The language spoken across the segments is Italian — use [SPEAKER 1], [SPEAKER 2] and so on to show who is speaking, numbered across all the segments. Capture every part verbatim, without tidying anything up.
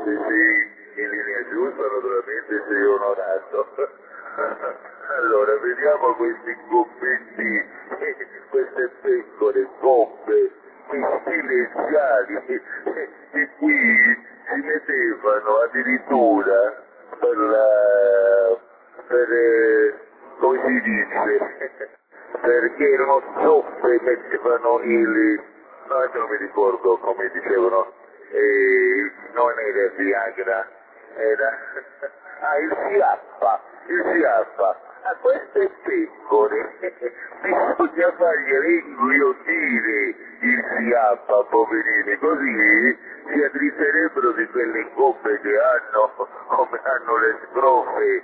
[SPEAKER 1] sì, sì, in linea giusta naturalmente sei onorato. Allora, vediamo questi gobbetti, queste pecore, gobbe, questi leggiali, che qui si mettevano addirittura per la, per, eh, come si dice, perché erano zoppe, mettevano il, no, adesso non mi ricordo come dicevano, eh, non era Viagra, era, ah, il Siappa, il Siappa. A queste pecore bisogna fargliele inghiottire il Siappa, poverini, così si addrizzerebbero di quelle coppe che hanno, come hanno le scrofe.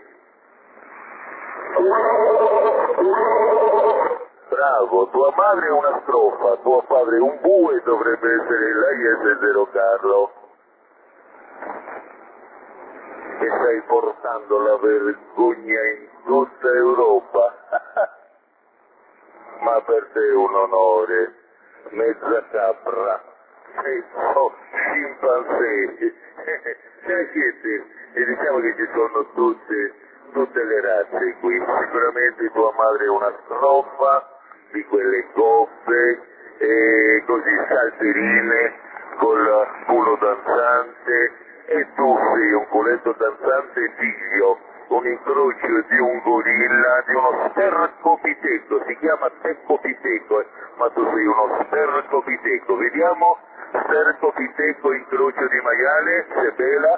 [SPEAKER 1] Bravo, tua madre è una strofa, tuo padre un bue, dovrebbe essere lei S zero Carlo. Che stai portando la vergogna in tutta Europa. Ma per te è un onore, mezza capra, mezzo scimpanzé. Cioè siete, e diciamo che ci sono tutte, tutte le razze qui. Sicuramente tua madre è una strofa di quelle goffe, e così salterine, col culo danzante, e tu sei un culetto danzante figlio, un incrocio di un gorilla, di uno stercopiteco, si chiama stercopiteco, eh, ma tu sei uno stercopiteco, vediamo, stercopiteco, incrocio di maiale, se bella.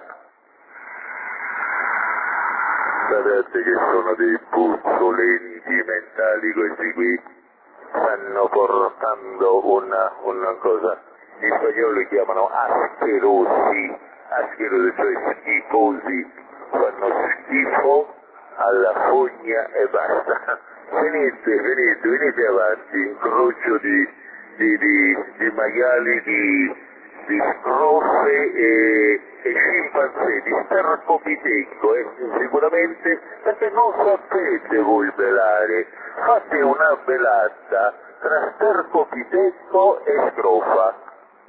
[SPEAKER 1] Sapete che sono dei puzzolenti mentali questi qui, stanno portando una, una cosa, gli spagnoli chiamano asquerosi, asquerosi, cioè schifosi, fanno schifo alla fogna e basta. Venite, venite, venite avanti, incrocio di, di, di, di maiali, di, di scrofe e, e scimpanzé, di stercopiteco, eh, sicuramente, perché non sapete voi belare, fate una belata tra stercopiteco e scrofa.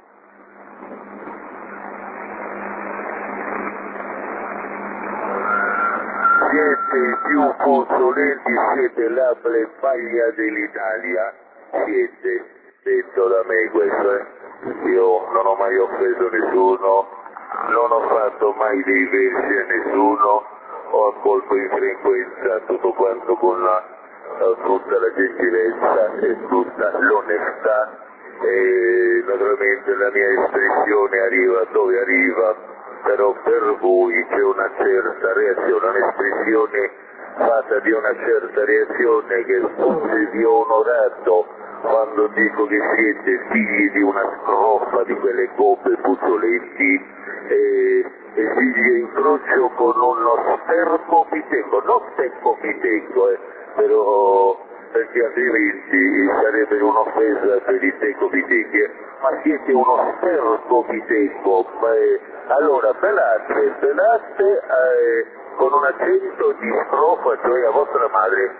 [SPEAKER 1] Siete i più puzzolenti, siete la plebaglia dell'Italia, siete, detto da me questo, eh. Io non ho mai offeso nessuno, non ho fatto mai dei versi a nessuno, ho accolto in frequenza tutto quanto con la, eh, tutta la gentilezza e tutta l'onestà, e naturalmente la mia espressione arriva dove arriva, però per voi c'è una certa reazione, un'espressione fatta di una certa reazione che forse vi ho onorato quando dico che siete figli di una scrofa di quelle coppe puzzolenti e, e figli che incrocio con uno stercopiteco, non stercopiteco, eh, però perché altrimenti sarebbe un'offesa per i tecopitechi, ma siete uno stercopiteco, eh, allora belate, belate eh, con un accento di strofa, cioè a vostra madre.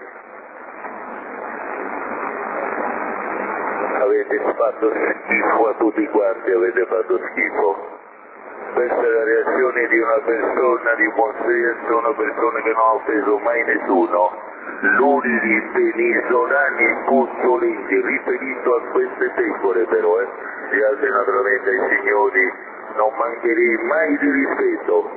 [SPEAKER 1] Avete fatto schifo a tutti quanti, avete fatto schifo. Questa è la reazione di una persona di buon senso, una persona che non ha offeso mai nessuno. Luridi, penisolani, puzzolenti, riferito a queste pecore però, eh. Gli altri naturalmente ai signori non mancherei mai di rispetto.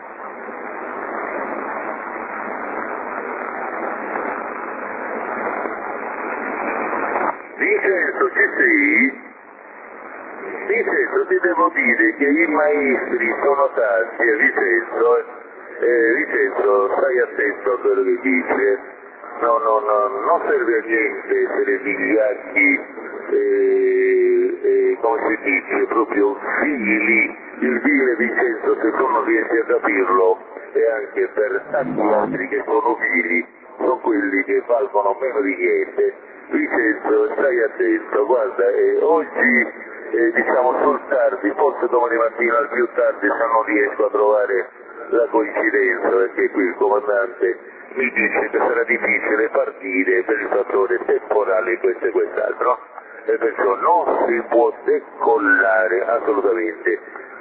[SPEAKER 1] Vincenzo, ci sei? Vincenzo, ti devo dire che i maestri sono tanti, eh, Vincenzo, eh, eh, Vincenzo, stai attento a quello che dici, no, no, no, non serve a niente essere vigliacchi, eh, eh, come si dice, proprio figli, il vile Vincenzo, se tu non riesci a capirlo, e anche per tanti altri che sono vili, sono quelli che valgono meno di niente. Vincenzo, stai attento, guarda, eh, oggi eh, diciamo sul tardi, forse domani mattina al più tardi, se non riesco a trovare la coincidenza, perché qui il comandante mi dice che sarà difficile partire per il fattore temporale questo e quest'altro, e perciò non si può decollare assolutamente.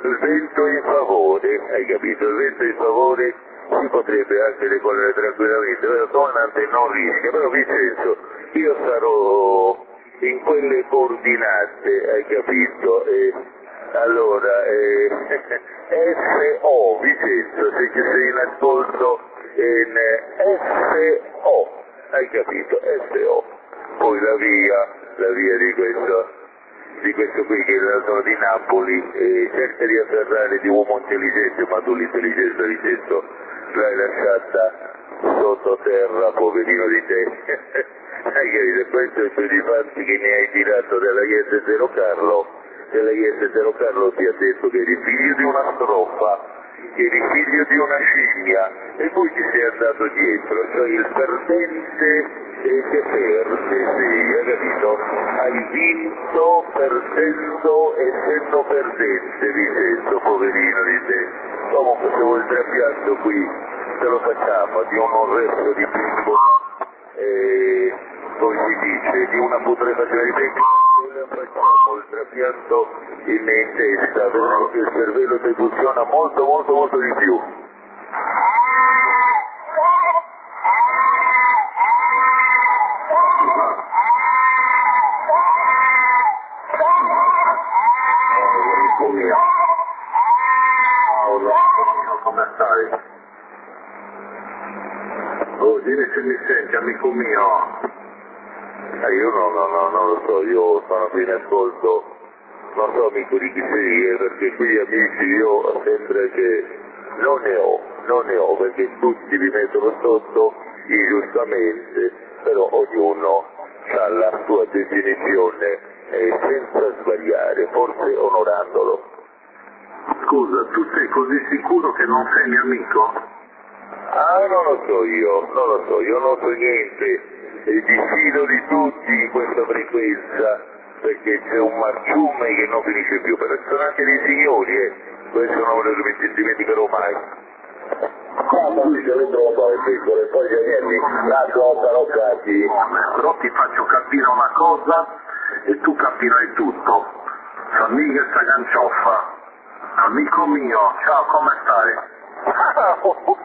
[SPEAKER 1] il vento in favore, hai capito? Il vento in favore si potrebbe anche decollare tranquillamente, però comandante non rischia, però Vincenzo, io sarò in quelle coordinate, hai capito? E allora, eh, S O, Vincenzo, se ci sei in ascolto, in S O, hai capito? S O, poi la via, la via di questo, di questo qui che è la zona di Napoli, e cerca di afferrare di uomo intelligente, ma tu l'intelligenza, Vincenzo, l'hai lasciata sottoterra, poverino di te. Hai capito? Questo è il più di fatti che mi hai tirato della I S zero Carlo, della I S zero Carlo ti ha detto che eri figlio di una strofa, che eri figlio di una scimmia, e poi ti sei andato dietro, cioè il perdente e che perde, sì, hai capito? Hai vinto perdendo e essendo perdente, Vincenzo, poverino di te. Comunque se vuoi il trapianto qui te lo facciamo, di un resto di piccolo, e poi si dice, di una putrefazione di piccolo, facciamo il trapianto in, in testa, vedremo che il cervello ti funziona molto molto molto di più. Come stai? Oh, dimmi se mi senti, amico mio. Eh, io no, no, no, non lo so, io sono qui in ascolto, non so amico di chi sei, eh, perché qui amici io sembra che non ne ho, non ne ho, perché tutti vi mettono sotto, ingiustamente, però ognuno ha la sua definizione e senza sbagliare, forse onorandolo. Scusa, tu sei così sicuro che non sei mio amico? Ah, non lo so io, non lo so, io non so niente, e diffido di tutti in questa frequenza, perché c'è un marciume che non finisce più, però ci sono anche dei signori, eh, questo non me lo dimenticherò mai. Quando si lo trovo è piccolo, e poi gli agnelli lasciano taroccati. Però ti faccio capire una cosa e tu capirai tutto. Famiglia sta gancioffa. Amico mio, ciao, come stai?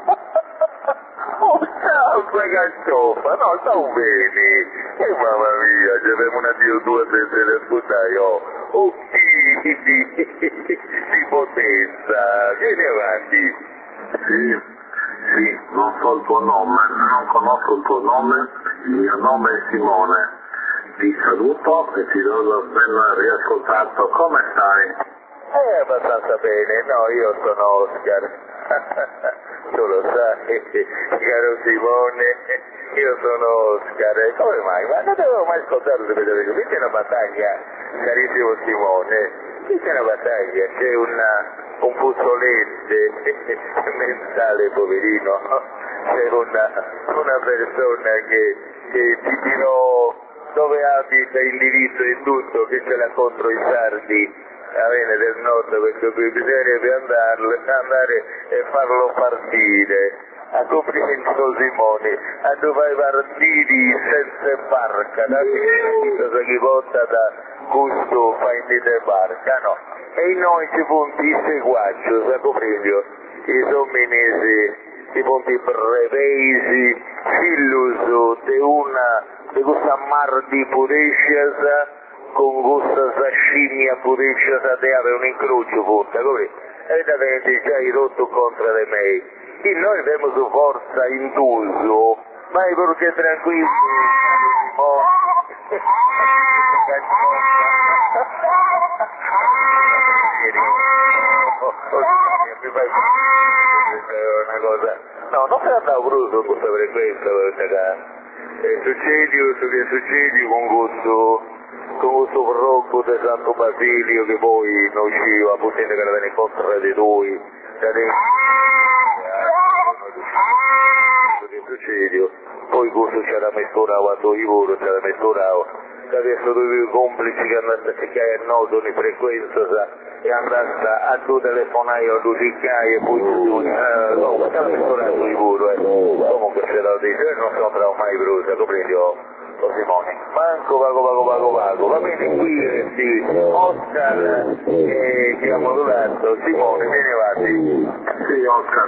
[SPEAKER 1] Oh, ciao, ragazzofa, no, stavo bene. E mamma mia, ci abbiamo un addio due senza le ascoltare, oh. Oh, sì, di potenza. Vieni avanti. Sì, sì, non so il tuo nome, non conosco il tuo nome, il mio nome è Simone. Ti saluto e ti do la ben riascoltato. Come stai? Eh, abbastanza bene, no, io sono Oscar, tu lo sai, caro Simone, io sono Oscar, come mai? Ma non avevo mai ascoltato di vedere che qui c'è una battaglia, carissimo Simone, qui c'è una battaglia, c'è una, un puzzolente mentale, poverino, c'è una, una persona che, che ti dirò dove abita, indirizzo e tutto, che ce l'ha contro i sardi. A bene del nord, questo qui bisognerebbe andarlo, andare e farlo partire. A complimento Simone, a dove partiti senza barca, da che si porta da gusto fai di barca, no. E noi ci punti i seguaccio, sa comprendo, i somminesi, i punti brevesi, fillus di una, di questa mar di pudesciasa, con gusto sascimia pudiccia sateare un incrocio punta, così, evidentemente già hai rotto contro di me. E noi abbiamo su forza induso, ma è perché tranquillo, oh. Una cosa, no, non sei andato brutto con questa frequenza, perché succedi, succedi con gusto. Con questo parrocco di Santo Basilio che poi non usciva, potete che era incontro di lui, che succede, poi questo c'era messo a Ivoro, c'era messo che adesso due complici che hanno a cercare il nodo di frequenza sa, e andasse a due telefonare a due e poi eh, no, c'era messo a Ivoro, eh. Comunque se lo dice, non sono mai brusa, comprendi? Oh, Simone, manco vago vago vago vago, va bene qui, sì, Oscar, eh, chiamo Donato, Simone, vieni avanti.
[SPEAKER 2] Sì, Oscar.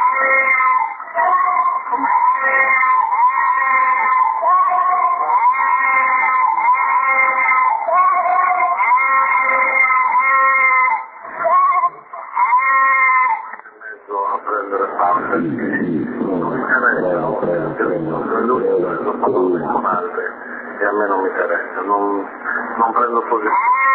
[SPEAKER 2] A prendere parte, non mi interessa, lui è stato personale e a me non mi interessa, non, non prendo posizione.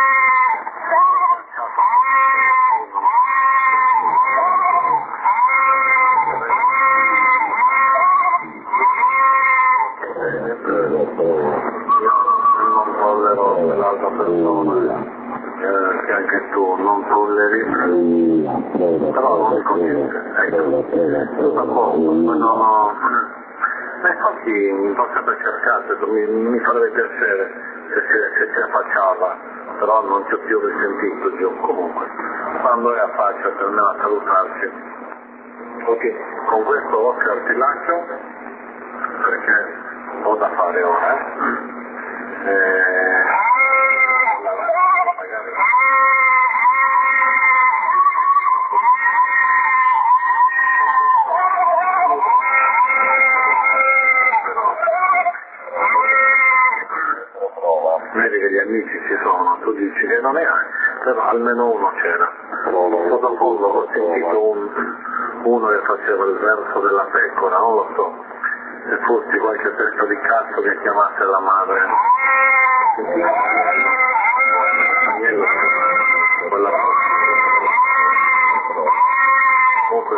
[SPEAKER 2] Io non tollero quell'altra persona, eh, che anche tu non tolleri, però non dico niente, ecco, tutto a posto, no, no, ma infatti mi fa sempre cercare, mi, mi farebbe piacere se, se, se ci affacciava, però non ci ho più risentito giù, comunque, quando è a faccia per me a salutarci. Ok, con questo Oscar ti lascio, perché ho da fare ora, eh? E... vedi che gli amici ci sono, tu dici che non è, però almeno uno c'era. Sottofondo ho sentito un, uno che faceva il verso della pecora, non lo so, se fossi qualche testa di cazzo che chiamasse la madre. Quella comunque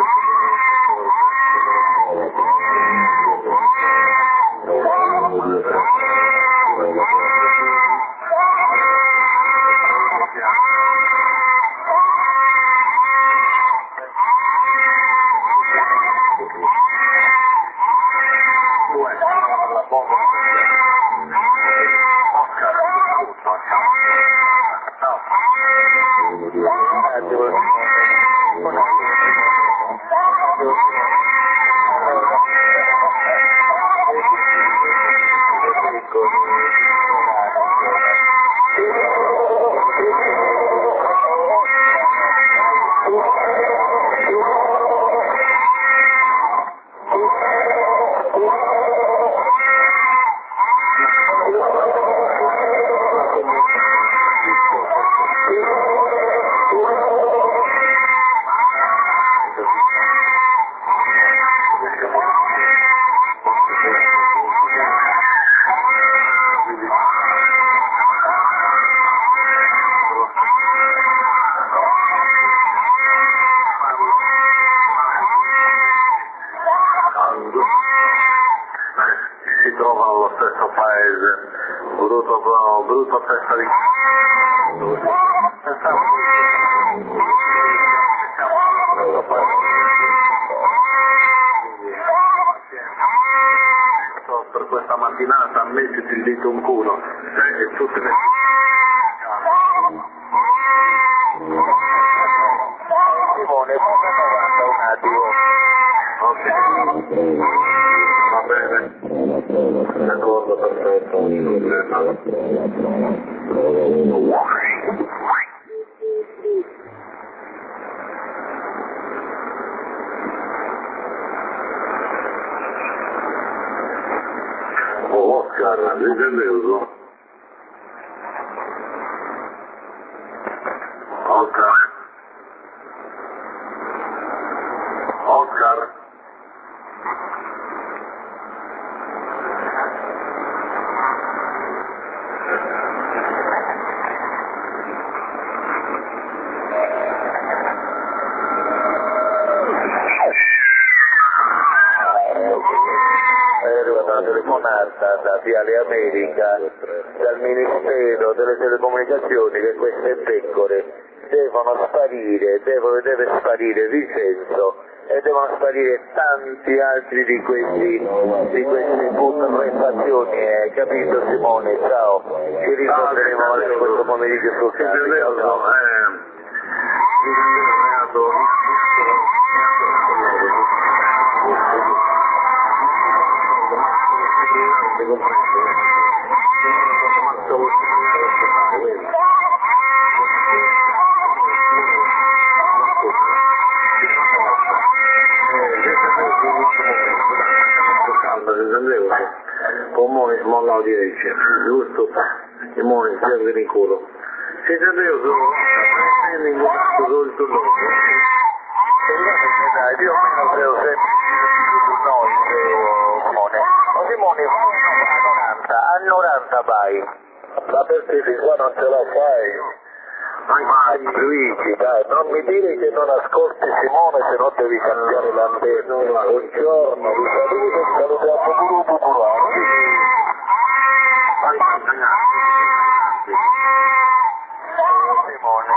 [SPEAKER 2] si trovano allo stesso paese, brutto, brutto testa di per questa mattinata mettiti il dito in culo e tutte le
[SPEAKER 1] Simone, guarda un attimo.
[SPEAKER 2] ok, va bene, d'accordo, perfetto. Oh, Oscar, sei nervoso? Oscar? Oscar?
[SPEAKER 1] È arrivata una telefonata da Viale America, dal Ministero delle Telecomunicazioni, che queste pecore devono sparire, devono, deve sparire Vincenzo e devono sparire tanti altri di questi, di questi putrefazioni, eh, capito Simone? Ciao, ci ritroveremo magari questo pomeriggio sul campo.
[SPEAKER 2] Devo prendere polmoni mollano dieci, giusto? I polmoni si aprono in culo. Se già io sono prendo in contatto con il tuo nome.
[SPEAKER 1] Dai, più o meno credo sempre su noi, Simone. O Simone, a novanta, a novanta vai. Ma perché di qua non ce la fai? Vai Luigi, dai, non mi dire che non ascolti Simone se no devi cambiare l'antenna. Buongiorno, vi saluto, salutiamo Puru Puru. Simone.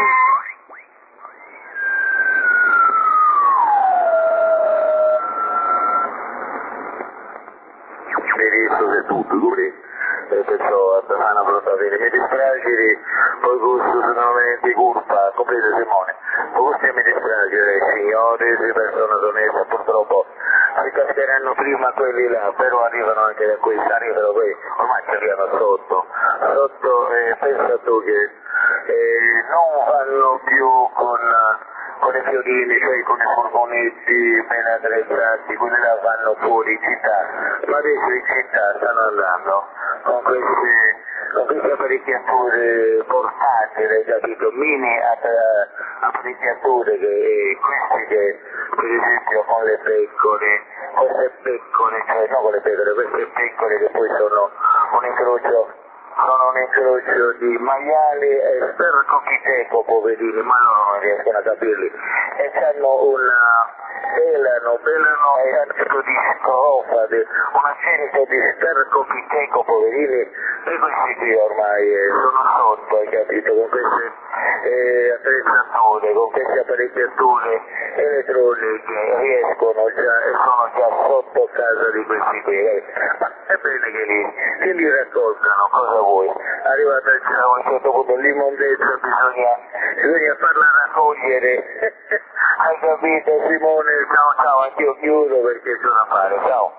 [SPEAKER 1] Mi visto che tutto, duri? E perciò a una brutta fine. Mi dispiace, poi questo secondo me di colpa, comprende Simone. Poi questo mi dispiace, signori, le persone oneste purtroppo si cascheranno prima quelli là, però arrivano anche da qui, arrivano qui, ormai ci arrivano sotto. Sotto, eh, pensa tu che eh, non vanno più con... con i fiorini, cioè con i furgonetti ben attrezzati, quelli là vanno fuori città, ma adesso in città stanno andando con queste, con queste apparecchiature portatili, capito? Mini apparecchiature, che, eh, questi che per esempio con le pecore, queste pecore, cioè non con le pecore, queste pecore che poi sono un incrocio, sono un incrocio di maiali e stercopiteco, poverini, ma loro non riescono a capirli, e hanno una, pelano, pelano e accento di scrofa, un accento di stercopiteco, poverini, e questi qui ormai eh, sono sotto, hai capito, con queste eh, attrezzature, con queste apparecchiature elettroniche riescono già e sono già sotto casa di questi qui, eh. Ma è bene che li, che li raccolgano, cosa vuoi? Arrivata a un certo punto l'immondezza bisogna, bisogna farla raccogliere. Hai capito Simone? Ciao ciao, anch'io chiudo perché c'è da fare, ciao.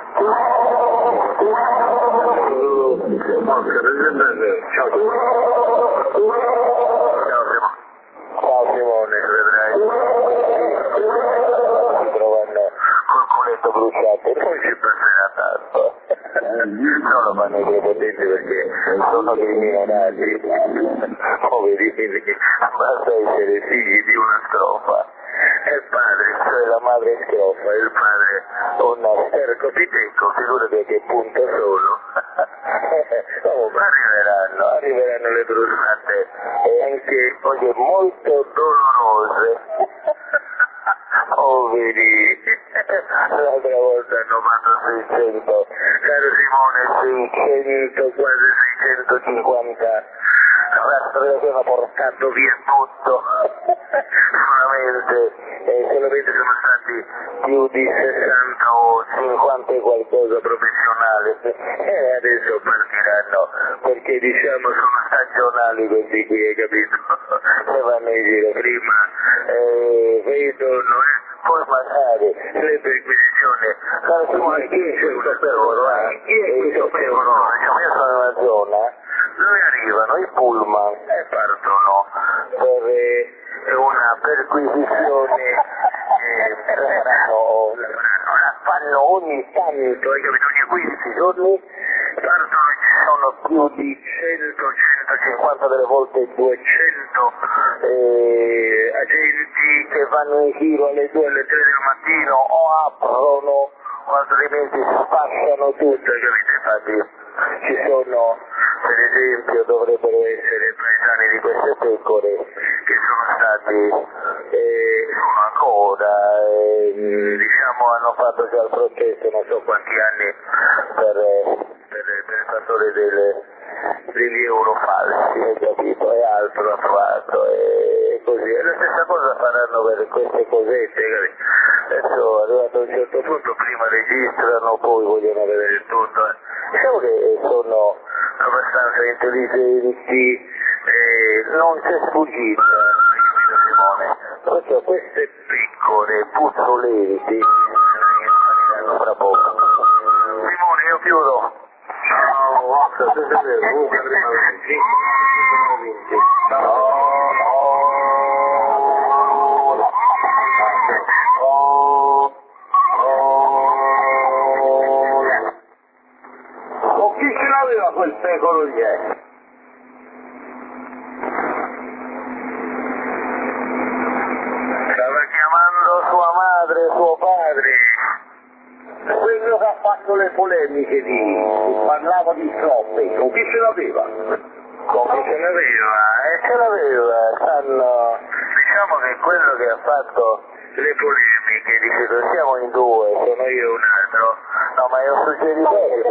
[SPEAKER 1] Ciao. Ciao Simone. Ciao Simone, vedrai. Si trovano col culetto bruciato, non ci passerà tanto. Non lo fanno i prepotenti perché sono dei minoranti, poverini, basta essere figli di una scrofa. E il padre, cioè la madre scrofa, il padre un stercopiteco, figurati che punto sono. Oh, ma arriveranno, arriveranno le bruciate e anche cose molto dolorose. Poveri, l'altra volta hanno fatto seicento, caro Simone, seicento, quasi seicentocinquanta rastri, hanno portato via tutto, solamente, eh, solamente sono stati più di sessanta o cinquanta e qualcosa professionali, e adesso partiranno, perché diciamo sono stagionali questi qui, hai capito? E vanno in giro, prima eh, vedono, eh, poi magari le perquisizioni, caro Simone, chi è questo peroro? Chi è questo peroro? Diciamo, io sono in una zona dove arrivano i pullman e partono per eh, una perquisizione, eh, faranno, la fanno ogni tanto, hai capito? Ogni quindici giorni partono e ci sono più di cento, centocinquanta, delle volte duecento eh, agenti che vanno in giro alle due, alle tre del mattino o aprono o altrimenti spacciano tutto, hai capito? Infatti ci sono, per esempio, dovrebbero essere paesani di queste pecore che sono stati, eh, sono ancora, eh, diciamo, hanno fatto già il processo, non so quanti anni, per, per, per il fattore delle, degli euro falsi, hai capito? E altro ha trovato, e così. E la stessa cosa faranno per queste cosette, capito? Adesso arrivato a un certo punto, prima registrano, poi vogliono vedere il tutto. Eh. Diciamo che sono abbastanza intelligenti, eh, non c'è sfuggita, Simone, perché queste piccole puzzolenti finiranno fra poco. Simone, io chiudo. Ciao, Oscar, sei vero, comunque prima vinti. No, no, no.
[SPEAKER 2] quel secolo lì è.
[SPEAKER 1] Stava chiamando sua madre, suo padre.
[SPEAKER 2] Quello che ha fatto le polemiche lì, che parlava di troppe, con chi ce l'aveva?
[SPEAKER 1] Come ce l'aveva? E ce l'aveva, sanno. Diciamo che quello che ha fatto le polemiche, dice siamo in due, sono io e un altro. No, ma è un suggerimento,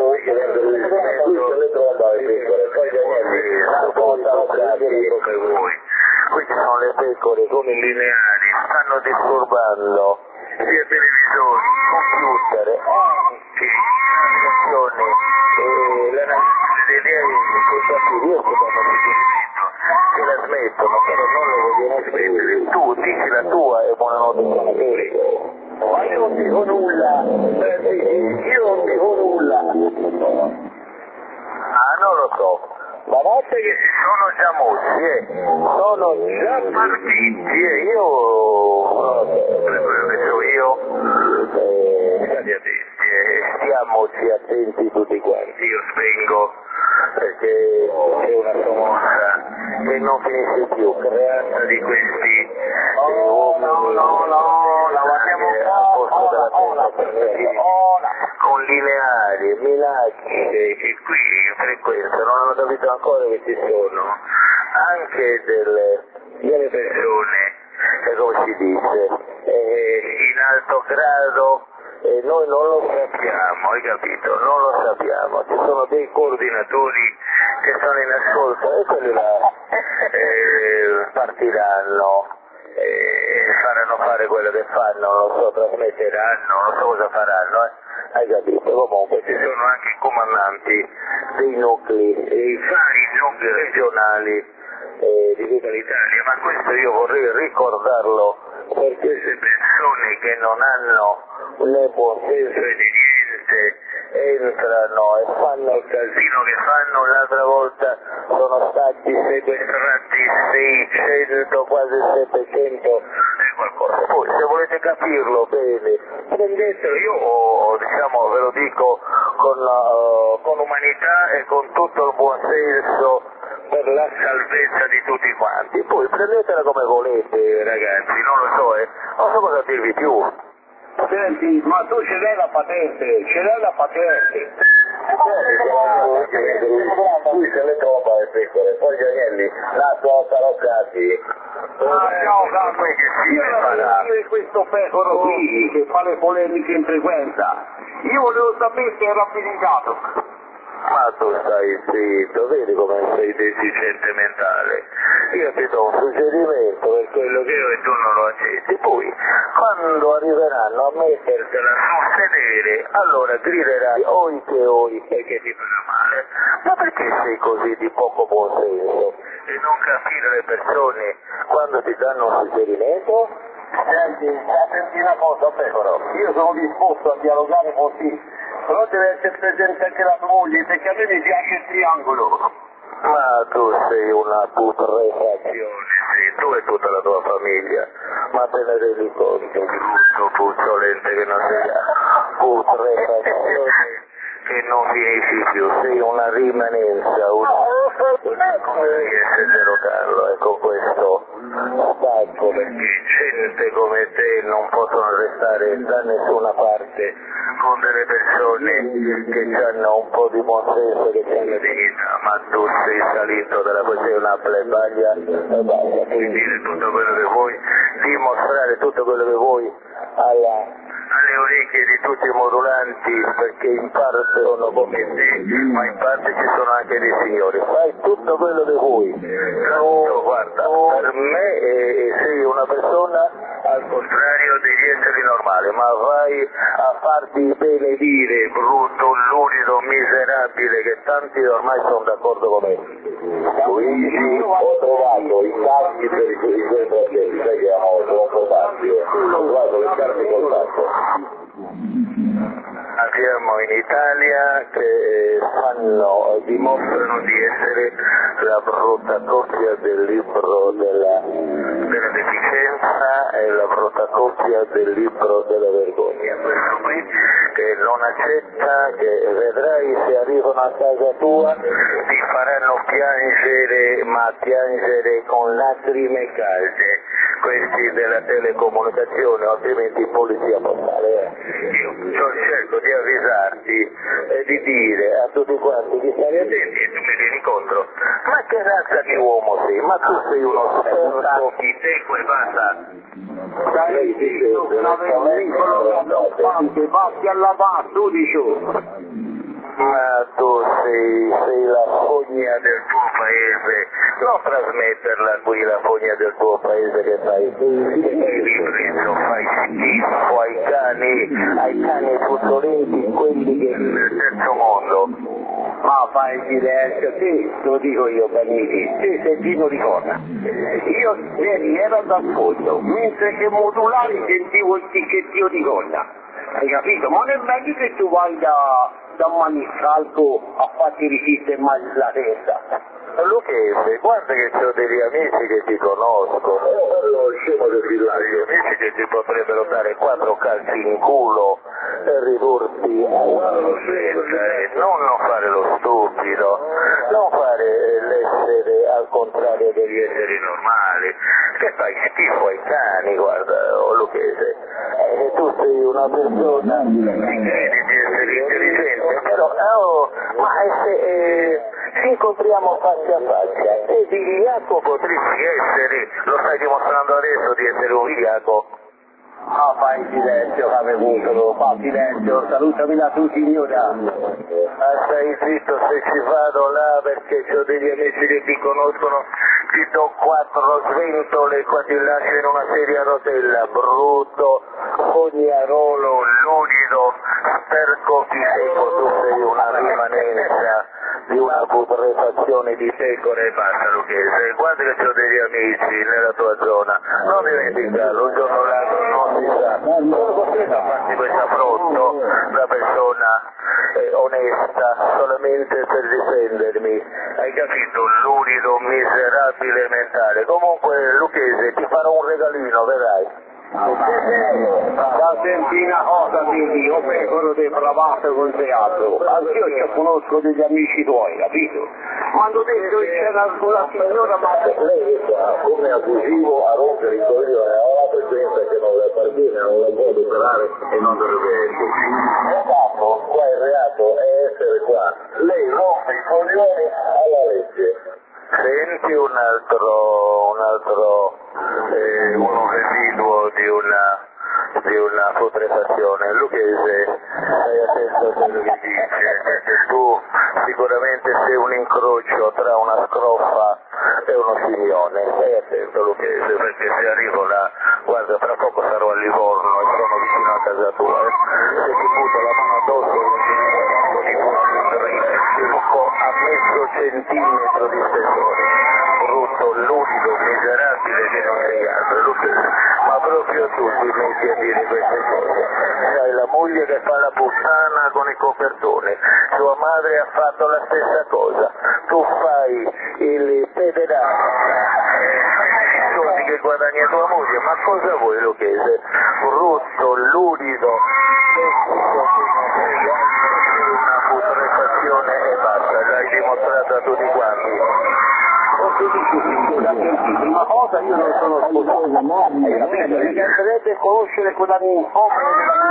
[SPEAKER 1] per voi. Queste sono le pecore come lineari, stanno disturbando sia televisori, computer, anche trasmissioni e l'analisi degli aerei, questa qui riescono a suggerimento che la smettono, però non lo vogliono smettere. Tu dici la tua e buonanotte suonatori.
[SPEAKER 2] Ma io non dico nulla, io non dico nulla.
[SPEAKER 1] Ah, non lo so. La notte che si sono già mossi, eh. Sono già partiti, eh. Io non lo so, per quello che so io, eh, state attenti, eh. Stiamoci attenti tutti quanti, io spengo perché c'è una sommossa che non finisce più, creata di questi
[SPEAKER 2] Oh,
[SPEAKER 1] uomini
[SPEAKER 2] no, no, no, la guardiamo
[SPEAKER 1] a posto della
[SPEAKER 2] ora,
[SPEAKER 1] terra
[SPEAKER 2] ora.
[SPEAKER 1] con lineari, milagri che qui in frequenza non hanno capito ancora che ci sono anche delle, delle persone, che come si dice, eh, in alto grado e noi non lo sappiamo, hai capito? Non lo sappiamo, ci sono dei coordinatori che sono in ascolto e quelli là eh, partiranno. E faranno fare quello che fanno, non lo so, trasmetteranno, non so cosa faranno, eh? Hai capito? Comunque ci sono anche i comandanti dei nuclei, dei vari nuclei regionali eh, di tutta l'Italia, ma questo io vorrei ricordarlo per queste persone che non hanno né buon senso e di niente, entrano e fanno il casino che fanno. L'altra volta sono stati sequestrati seicento, quasi settecento e qualcosa. Poi se volete capirlo bene, prendetelo, io diciamo ve lo dico con, uh, con umanità e con tutto il buon senso per la salvezza di tutti quanti. Poi prendetela come volete ragazzi, non lo so, eh. non so cosa dirvi più.
[SPEAKER 2] Senti, ma tu ce l'hai la patente, ce l'hai la patente.
[SPEAKER 1] Lui se le trova le pecore, poi gli agnelli la tua taroccati.
[SPEAKER 2] Ah, ciao, Carlo, io volevo dire questo pecoro qui che fa le polemiche in frequenza. Io volevo sapere se era abilitato.
[SPEAKER 1] Ma tu stai zitto, vedi come sei deficiente mentale. Io ti do un suggerimento per quello che io e tu non lo accetti. Poi, quando arriveranno a mettertela sul sedere, allora griderai oi che oi e che ti farà male. Ma perché sei così di poco buon senso? E non capire le persone quando ti danno un suggerimento?
[SPEAKER 2] Senti, senti una cosa, Pecoro, io sono disposto a dialogare con te, però deve essere presente anche la tua moglie, perché a me mi piace il triangolo.
[SPEAKER 1] Ma tu sei una putrefazione, sì, tu e tutta la tua famiglia, ma te ne rendi conto, brutto puzzolente che non sei, putrefazione che non finisci più, sei una rimanenza, una, come riesce Zero Carlo, ecco questo stacco, perché gente come te non possono restare da nessuna parte con delle persone che hanno un po' di buon senso, che hanno dignità, ma tu sei salito dalla sei una plebaglia e basta, puoi dire tutto quello che vuoi, dimostrare tutto quello che vuoi alla alle orecchie di tutti i modulanti, perché in parte sono come te, ma in parte ci sono anche dei signori. Fai tutto quello che vuoi. Tanto, guarda, per me eh, sei una persona al contrario degli esseri normali, ma vai a farti benedire, brutto, lurido, miserabile, che tanti ormai sono d'accordo con me. Luigi, ho trovato i casi per i tuoi fratelli, sai che amo troppo tanti, ho trovato le carte col tanto. Abbiamo in Italia che fanno, dimostrano di essere la brutta copia del libro della, della deficienza e la brutta copia del libro della vergogna. Questo qui che non accetta, che vedrai se arrivano a casa tua ti faranno piangere, ma piangere con lacrime calde, questi della telecomunicazione, altrimenti polizia postale. Io cerco di avvisarti e di dire a tutti quanti di stare attenti e tu mi vieni contro. Ma che razza di uomo sei? Ma tu sei uno sperto di teco e basta.
[SPEAKER 2] Dai, sì, non avevo un piccolo che basti a lavare, tu dici.
[SPEAKER 1] Ma tu sei, sei la fogna del tuo paese, non trasmetterla qui la fogna del tuo paese che fai, che fai ribrezzo, fai schifo ai cani, ai cani puzzolenti, quelli che del terzo mondo.
[SPEAKER 2] Ma fai silenzio, sì, lo dico io Panini, sì, sei pieno di cosa. Io ieri ero d'ascolto, mentre che modulari sentivo il ticchettio di gonna. Hai capito? Ma non è meglio che tu vai da, da un maniscalco a farti risistemare la testa.
[SPEAKER 1] Lucchese, guarda che ho degli amici che ti conosco, lo scemo del villaggio, amici che ti potrebbero dare quattro calci in culo e ridurti a una rosetta, e non, non fare lo stupido, non fare l'essere al contrario degli esseri normali, che fai schifo ai cani, guarda, oh, Lucchese, e tu sei una persona che credi di essere intelligente, però, oh, ma se, eh, ci incontriamo faccia a faccia e vigliacco potresti essere, lo stai dimostrando adesso di essere un vigliacco.
[SPEAKER 2] Ah, fai silenzio, Capecucolo, fa silenzio, salutami la tua signora.
[SPEAKER 1] Ma stai zitto se ci vado là perché ho degli amici che ti conoscono, ti do quattro sventole qua ti lascio in una sedia a rotella, brutto, fogliarolo, ludido, sterco di seco, tu sei una rimanenza di una putrefazione di pecore e basta, Lucchese. Guarda che ho degli amici nella tua zona, non dimenticarlo, un giorno l'altro non si sa, sono costretto a farti questo affronto da persona eh, onesta, solamente per difendermi, hai capito? Lurido, miserabile mentale. Comunque, Lucchese, ti farò un regalino, vedrai.
[SPEAKER 2] Da senti una cosa, quindi io pecoro depravato col teatro, anch'io ci conosco degli amici tuoi, capito? Quando detto che c'era una signora, ma
[SPEAKER 1] lei è qua come abusivo a rompere il coglione, ho la presenza che non le appartiene, non la può tutelare e non dovrebbe esserci. Esatto, qua il reato è essere qua. Lei rompe i coglioni alla legge. Senti un altro, un altro, eh, uno residuo di una, di una putrefazione. Lucchese, stai attento a quello che dice, perché tu sicuramente sei un incrocio tra una scroffa e uno signone. Stai attento, Lucchese, perché se arrivo là, guarda, tra poco sarò a Livorno e sono vicino a casa tua. Eh. Se ti butto la mano addosso, ti butto a mezzo centimetro di spessore, brutto, ludido, miserabile che non sei altro, Lucchese. Ma proprio tu ti metti a dire queste cose. Sai, la moglie che fa la puttana con il copertone, sua madre ha fatto la stessa cosa, tu fai il pederale, i soldi che guadagna tua moglie, ma cosa vuoi, Lucchese? Brutto, ludido, una putrefazione e basta, l'hai dimostrato a tutti quanti.
[SPEAKER 2] prima cosa io non sono sposato, mi piacerebbe conoscere quella di un popolo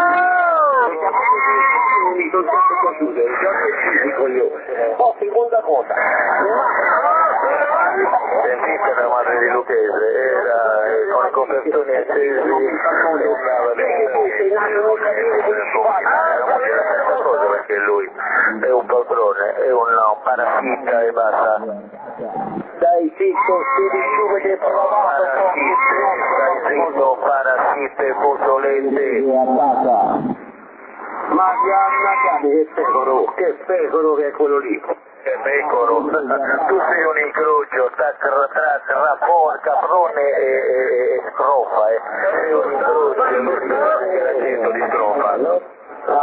[SPEAKER 2] mi sono tutto conosciuto, poi seconda cosa,
[SPEAKER 1] sentite la madre di Lucchese, era eh, con i copertoni accesi e stava cosa perché lui è un padrone, è un no, parassita e basta.
[SPEAKER 2] dai zitto, si disciume che provato,
[SPEAKER 1] Dai zitto, parassite, puzzolente.
[SPEAKER 2] ma Gianna, che pecoro, che pecoro che è quello lì.
[SPEAKER 1] Che pecoro, tu sei un incrocio tra, tra, tra, tra por, caprone e, e, e scrofa, eh. Sei un incrocio, che la sento di scrofa.
[SPEAKER 2] Ah,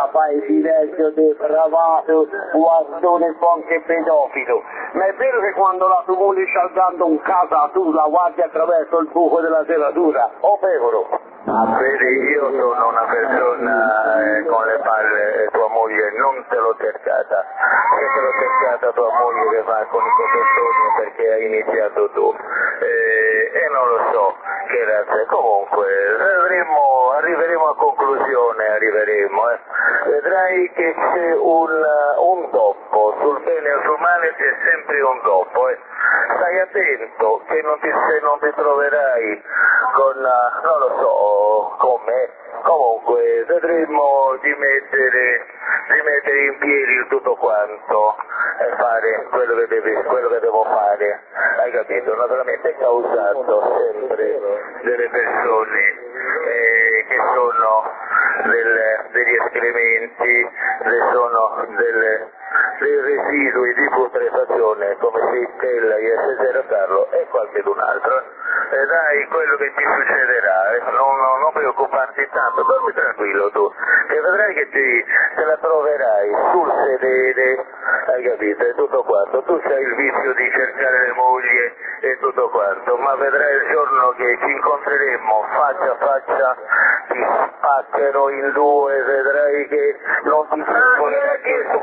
[SPEAKER 3] Ma fai silenzio depravato, guardone anche pedofilo. Ma è vero che quando la tua moglie sta andando in casa tu la guardi attraverso il buco della serratura? O pecoro?
[SPEAKER 1] Vedi, io sono una persona eh, con le palle e tua moglie non te l'ho cercata. Se te l'ho cercata tua moglie che va con i copertoni perché hai iniziato tu. Eh, e non lo so che razza. Comunque, vedremo, arriveremo a conclusione, arriveremo. Eh. Vedrai che c'è un, un dopo, sul bene e sul male c'è sempre un dopo. Eh. Stai attento che non ti, se non ti troverai con, uh, non lo so come, comunque vedremo di mettere, di mettere in piedi il tutto quanto e fare quello che, devi, quello che devo fare, hai capito? Naturalmente causato sempre delle persone eh, che sono delle, degli escrementi, che sono delle, dei residui di putrefazione come Pittella, I S zero Carlo e qualcun altro. E dai, quello che ti succederà, eh, non, non, non preoccuparti tanto, dormi tranquillo tu, che vedrai che ti, te la troverai sul sedere, hai capito, e tutto quanto, tu sai il vizio di cercare le mogli e tutto quanto, ma vedrai il giorno che ci incontreremo faccia a faccia, ti spaccherò in due, vedrai che non ti circolerà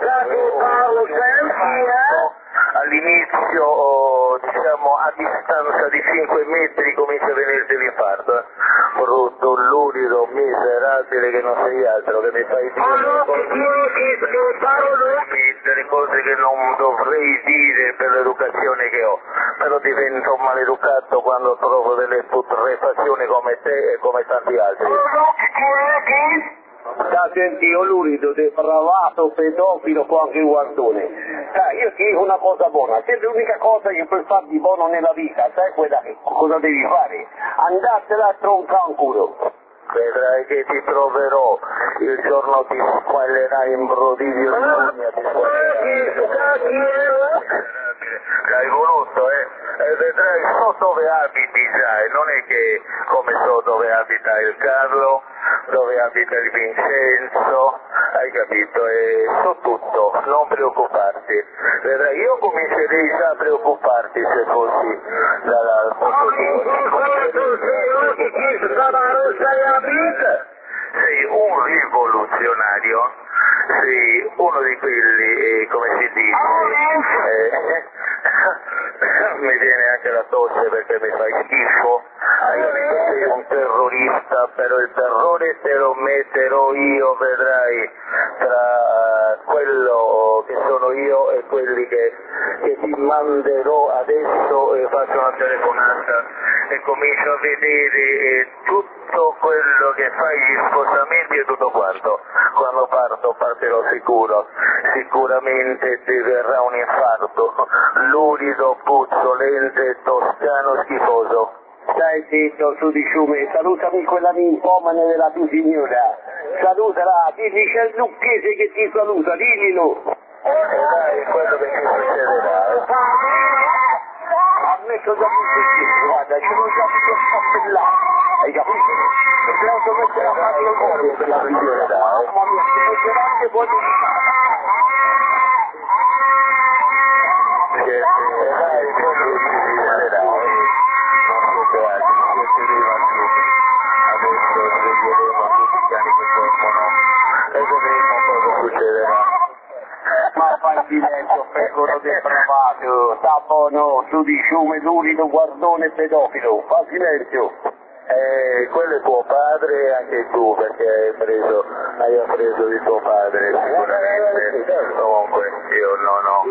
[SPEAKER 1] all'inizio, oh, diciamo a distanza di cinque metri comincia a venirti l'infarto, eh. Brutto, lurido, miserabile che non sei altro, che mi fai dire delle cose che non dovrei dire per l'educazione che ho, però divento maleducato quando trovo delle putrefazioni come te e come tanti altri.
[SPEAKER 3] Da sentito lurido, depravato, pedofilo, qualche guardone. Dai, io ti dico una cosa buona, se l'unica cosa che puoi fare di buono nella vita, sai quella che cosa devi fare? Andatela a troncare un culo.
[SPEAKER 1] Vedrai che ti troverò, il giorno ti squallerai in brodiglio di fogna, ti l'hai voluto, eh? E vedrai so dove abiti già, e non è che come so dove abita il Carlo, dove abita il Vincenzo, hai capito? E so tutto, non preoccuparti. Vedrai, io comincerei già a preoccuparti se fossi dall'altro. Sei un rivoluzionario, sei uno di quelli, eh, come si dice, eh, mi viene anche la tosse perché mi fai schifo, sei un terrorista, però il terrore te lo metterò io, vedrai, tra quello che sono io e quelli che, che ti manderò adesso e faccio una telefonata e comincio a vedere eh, tutto quello che fai, gli spostamenti e tutto quanto. Quando parto partirò sicuro, sicuramente ti verrà un infarto, lurido, puzzolente, toscano, schifoso.
[SPEAKER 3] Stai zitto, su di ciume, salutami quella ninfomane della tua signora, salutala, digli c'è il lucchese che ti saluta, diglielo.
[SPEAKER 1] E dai, quello che ti succederà.
[SPEAKER 3] Ha messo già tutti, guarda, ce l'ho già tutto spappellare, hai capito? E se non dovesse la fare il cuore per la signora, mamma mia, se non c'era anche poi di
[SPEAKER 1] Perché, dai, quello che ti succederà. Non so che altri, se ti arriva più. Adesso sveglieremo tutti i cani che dormono e vedremo cosa succederà.
[SPEAKER 3] Ma fai silenzio, pecoro depravato, sta buono, su di ciume, lurido, guardone, pedofilo, fa silenzio.
[SPEAKER 1] Eh, quello è tuo padre e anche tu, perché hai preso, hai appreso di tuo padre sicuramente. Comunque io no, no.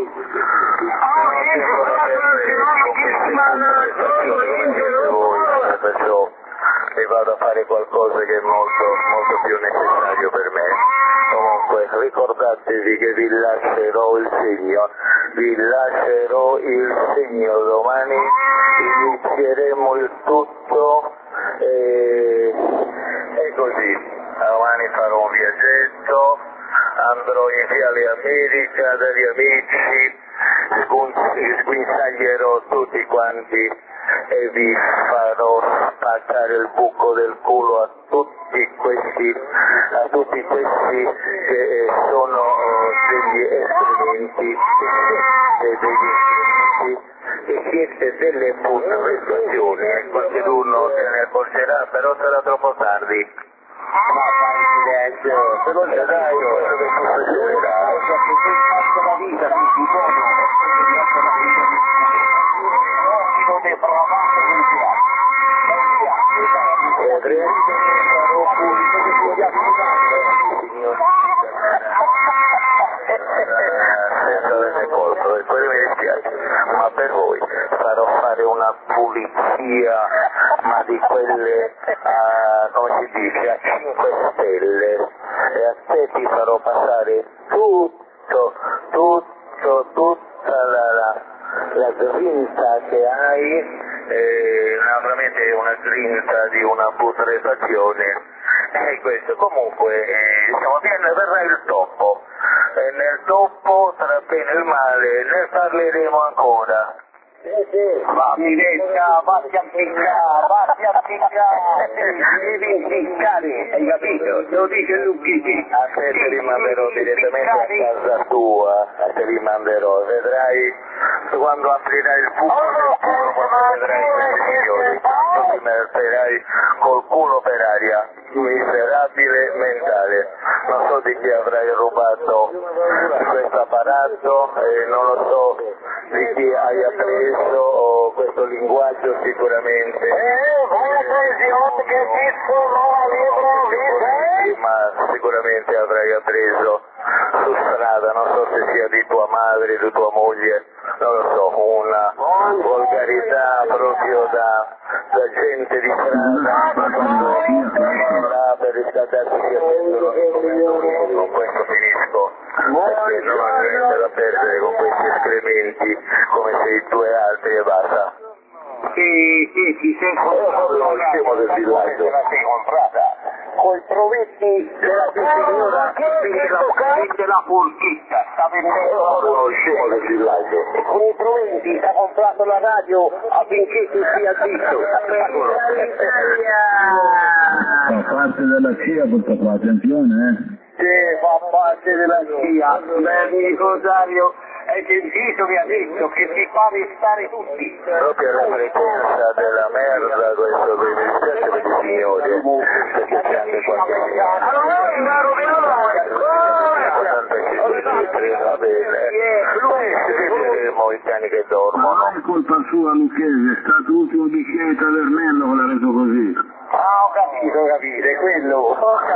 [SPEAKER 1] Perciò mi vado a fare qualcosa che è molto, molto più necessario per me. Comunque ricordatevi che vi lascerò il segno, vi lascerò il segno, domani inizieremo il tutto e, e così. Domani farò un viaggetto, andrò in Viale America dagli amici, sguinzaglierò tutti quanti e vi farò spaccare il buco del culo a tutti questi, a tutti questi che sono degli strumenti, degli strumenti che siete delle puttanazioni, qualcuno se ne accorgerà, però sarà troppo tardi.
[SPEAKER 3] Ma fai silenzio, se non c'è dai, dove succederà? Perché tu fai la vita, tu ti buono, non è provato con
[SPEAKER 1] senza averne colpo, e quello mi dispiace, ma per voi farò fare una pulizia, ma di quelle, a, come si dice, a cinque stelle, e a te ti farò passare tutto, tutto, tutta la, la, la grinta che hai, eh, naturalmente una grinta di una putrefazione, e questo comunque, eh, diciamo, viene, verrà il topo, e nel topo tra il bene e il male ne parleremo ancora.
[SPEAKER 3] Va, Miretta, vatti a piccare, vatti a piccare, devi impiccare, hai capito? Te lo dice Lucchini.
[SPEAKER 1] A te ti rimanderò direttamente a casa tua, a te rimanderò, vedrai quando aprirai il buco del culo, quando vedrai questi signori, tu ti metterai col culo per aria, miserabile mentale. Non so di chi avrai rubato questo apparato, eh, non lo so di chi hai appreso o questo linguaggio sicuramente, ma sicuramente avrai appreso su strada, non so se sia di tua madre, di tua moglie, non lo so, una volgarità proprio da, da gente di strada, là per riscaldarsi sia dentro con questo finisco, perché non ho niente da perdere con questi escrementi come se i due altri e basta.
[SPEAKER 3] Sì, sì, ti sei
[SPEAKER 1] L'ultimo del villaggio.
[SPEAKER 3] la sei comprata. Con i provetti della tua signora vende la, vende la porchetta, sta vendendo
[SPEAKER 1] L'ultimo del villaggio.
[SPEAKER 3] e con i proventi ha comprato la radio affinché tu sia zitto.
[SPEAKER 2] Fa parte della C I A questa qua, attenzione, eh.
[SPEAKER 3] Sì, fa parte della C I A, bel Rosario. Hai sentito, mi ha detto che ti fa restare tutti.
[SPEAKER 1] Proprio la frequenza della merda, questo mi dispiace per i signori, perché c'è anche qualche va bene, vedremo i cani che dormono.
[SPEAKER 2] Non è colpa sua, Lucchese, è stato l'ultimo bicchiere tavernello che l'ha reso così.
[SPEAKER 3] Ah, ho capito, ho capito, è quello.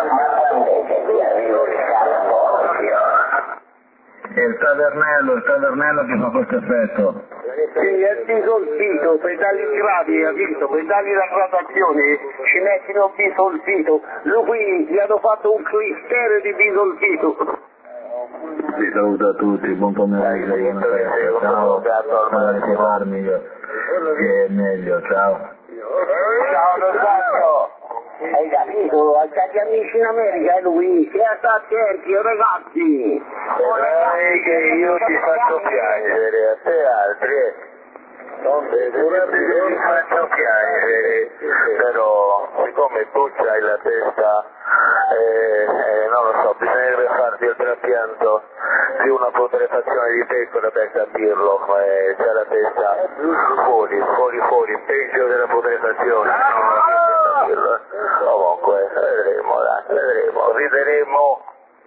[SPEAKER 2] È il tavernello, il tavernello che fa questo effetto.
[SPEAKER 3] Sì, è bisolfito, pedali gravi, hai visto, pedali da gradazione, ci mettono bisolfito. Lui gli hanno fatto un cristere di bisolfito.
[SPEAKER 2] Vi saluto a tutti, buon pomeriggio, buonasera, ciao, per ricordarmi che è meglio, ciao.
[SPEAKER 3] Ciao Rosario, hai capito? Ha tanti amici in America, è lui, che sta attenti, ragazzi.
[SPEAKER 1] Vedrai che io ti faccio piangere, a te altri, non ti faccio piangere, però siccome tu c'hai la testa, eh, eh, non lo so, bisognerebbe farti il trapianto di una putrefazione di pecora per capirlo, eh, c'è la testa fuori, fuori, fuori, peggio della putrefazione, non riesco a capirlo. Comunque, vedremo, dai, vedremo, rideremo.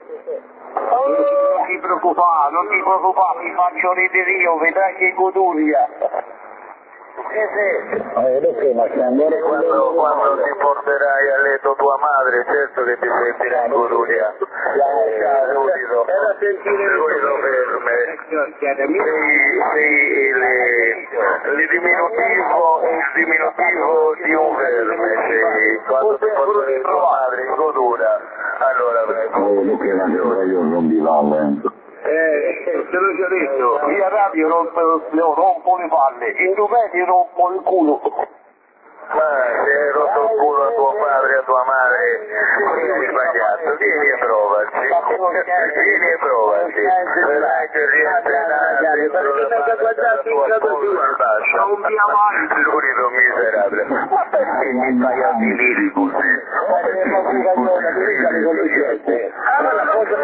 [SPEAKER 3] Non ti preoccupare, non ti preoccupare, mi faccio ridere io, vedrai che goduria.
[SPEAKER 1] Sì, sì. Quando, quando ti porterai a letto tua madre, certo che ti sentirai in goduria. Eh, subito.
[SPEAKER 3] Era sentire
[SPEAKER 1] Subito ferme. Sei, sei il, il diminutivo, il diminutivo di un verme, sei. Quando ti porterai tua madre in goduria, allora avrai goduria.
[SPEAKER 2] Io non vi vale.
[SPEAKER 3] Eh, te l'ho già detto, via radio rompo, no, rompo le palle, in domani rompo il culo.
[SPEAKER 1] Ma se hai rotto il culo a tuo padre e a tua madre, hai sbagliato, vieni e provaci, vieni e provaci, vedrai che rientrerai
[SPEAKER 3] tornate a guardarti in casa tua.
[SPEAKER 2] Non vi avanti.
[SPEAKER 1] L'unico miserabile. Ma perché mi fai avvilire così? Ma perché sei così riconoscente?
[SPEAKER 3] Allora la cosa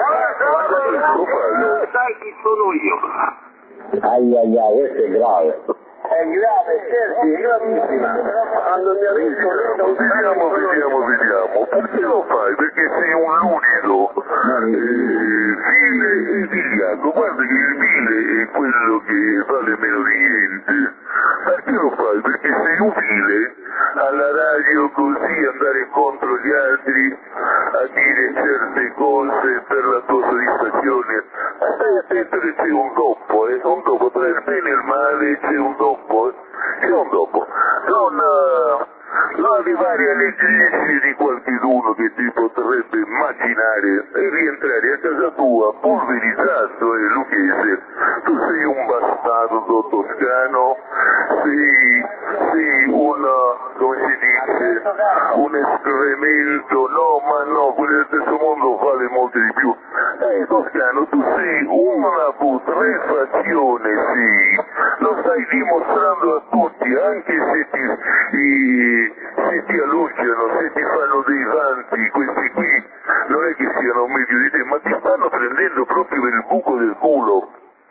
[SPEAKER 3] che
[SPEAKER 2] Sai chi sono io?
[SPEAKER 4] Ai ai ai, questo è grave.
[SPEAKER 3] è grave, certo, è gravissima. Quando mi ha visto lei non
[SPEAKER 1] Vediamo, vediamo, vediamo. Perché lo fai? Perché sei un ludido. Eh, vile e vigliacco. Guarda che il vile è quello che vale meno di niente. Perché lo fai? Perché sei un vile. Alla radio così andare contro gli altri a dire certe cose per la tua soddisfazione. Ma stai attento che c'è un dopo, eh? Un dopo tra il bene e il male c'è un dopo, eh? C'è un dopo. Non, uh, non arrivare alle grinfie di qualcuno che ti potrebbe immaginare e rientrare a casa tua polverizzato e lucchese. Tu sei un bastardo toscano, sei, sei un, come si dice, un escremento, no, ma no, quelli del terzo mondo vale molto di più. Eh, toscano, tu sei una putrefazione, sì, lo stai dimostrando a tutti, anche se ti, i, se ti elogiano, se ti fanno dei vanti, questi qui, non è che siano meglio di te, ma ti stanno prendendo proprio per il buco del culo.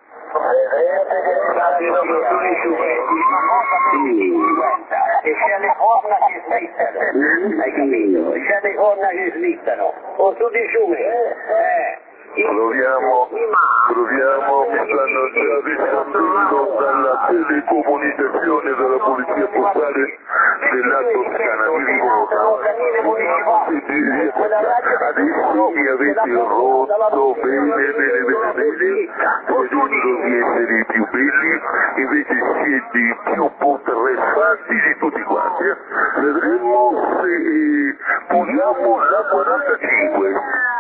[SPEAKER 3] E c'è le corna che slittano, hai capito? C'è le corna che slittano. O su di giù, eh.
[SPEAKER 1] Proviamo, proviamo, mi stanno già rispondendo dalla telecomunicazione della polizia postale della Toscana, mi ricordo. Adesso mi avete rotto bene, bene, bene, bene, credendo di essere i più belli, invece siete i più putrefatti di tutti quanti. Vedremo se poniamo la quarantacinque.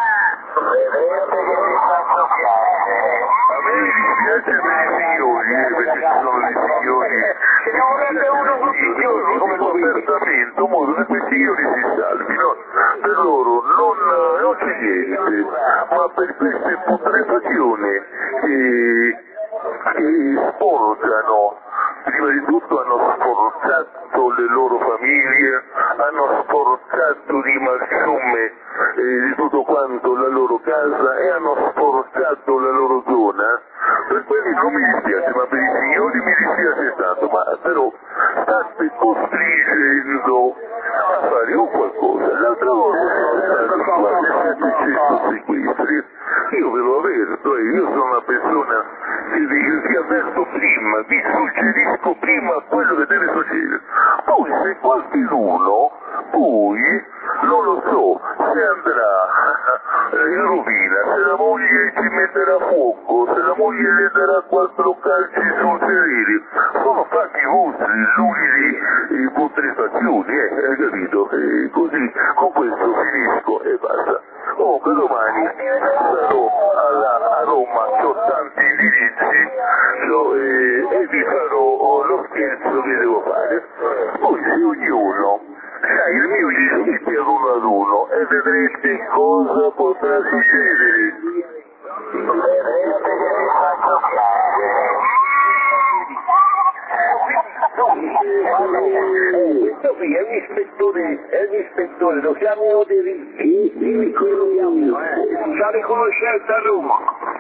[SPEAKER 1] A me mi dispiace per i signori, eh, perché ci sono dei signori.
[SPEAKER 3] Ce ne vorrebbe uno con i signori, come lo vedi?
[SPEAKER 1] Certamente, in modo che quei signori si salvino. Per loro non, non c'è niente, ma per queste putrefazioni che, che sporcano, prima di tutto hanno sporcato le loro famiglie, hanno sporcato di marciume eh, di tutto quanto la loro casa e hanno sporcato la loro zona. Per quelli non mi dispiace, ma per i signori mi dispiace tanto, ma però state costringendo a fare un qualcosa. L'altra volta sono stati quasi settecento sequestri. Io ve lo avverto, eh, io sono una persona che vi, vi avverto prima, vi suggerisco prima quello che deve succedere. Poi se qualcuno, poi, non lo so, se andrà in rovina, se la moglie ci metterà fuoco, se la moglie le darà quattro calci sul sedere, sono fatti vostri, lunidi e putrefazioni, eh, hai capito? E così, con questo finisco e basta. Comunque domani sarò alla, a Roma, ho tanti indirizzi so, eh, e vi farò oh, lo scherzo che devo fare. Poi se ognuno sa il mio giro metti ad uno ad uno e vedrete cosa potrà succedere.
[SPEAKER 3] Questo qui è un ispettore, è un ispettore, lo chiamano De Ricci, dimmi quello lo chiamano, eh. C'ha riconoscenza a Roma.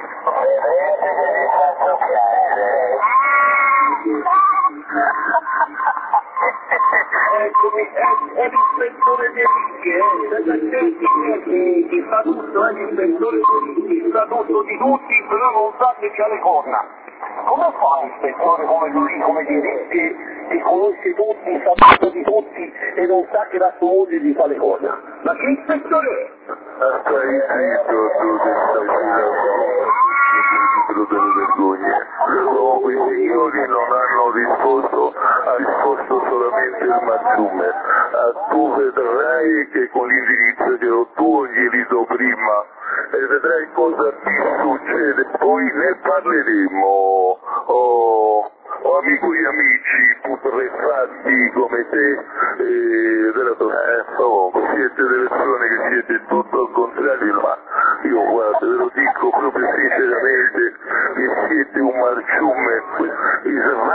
[SPEAKER 3] Eccomi, è, è l'ispettore De Ricci, eh. State attenti che ti fa tutto, è l'ispettore De Ricci, sa tutto di tutti, però non sa che c'ha le corna. Come fa un ispettore come lui, come dire, che, che conosce tutti, sa tutto di tutti e non sa che la sua moglie gli fa le corna? Ma che ispettore è?
[SPEAKER 1] Stai zitto, tu che stai girando delle vergogne. Oh, quei signori non hanno risposto, ha risposto solamente il marciume. Ah, tu vedrai che con l'indirizzo che ho tuo gli do prima e vedrai cosa ti succede, poi ne parleremo. Oh, oh amico e amici putrefatti come te, eh, della tua, eh, oh, siete delle persone che siete tutto al contrario, ma io guarda, ve lo dico proprio sinceramente, che siete un marciume.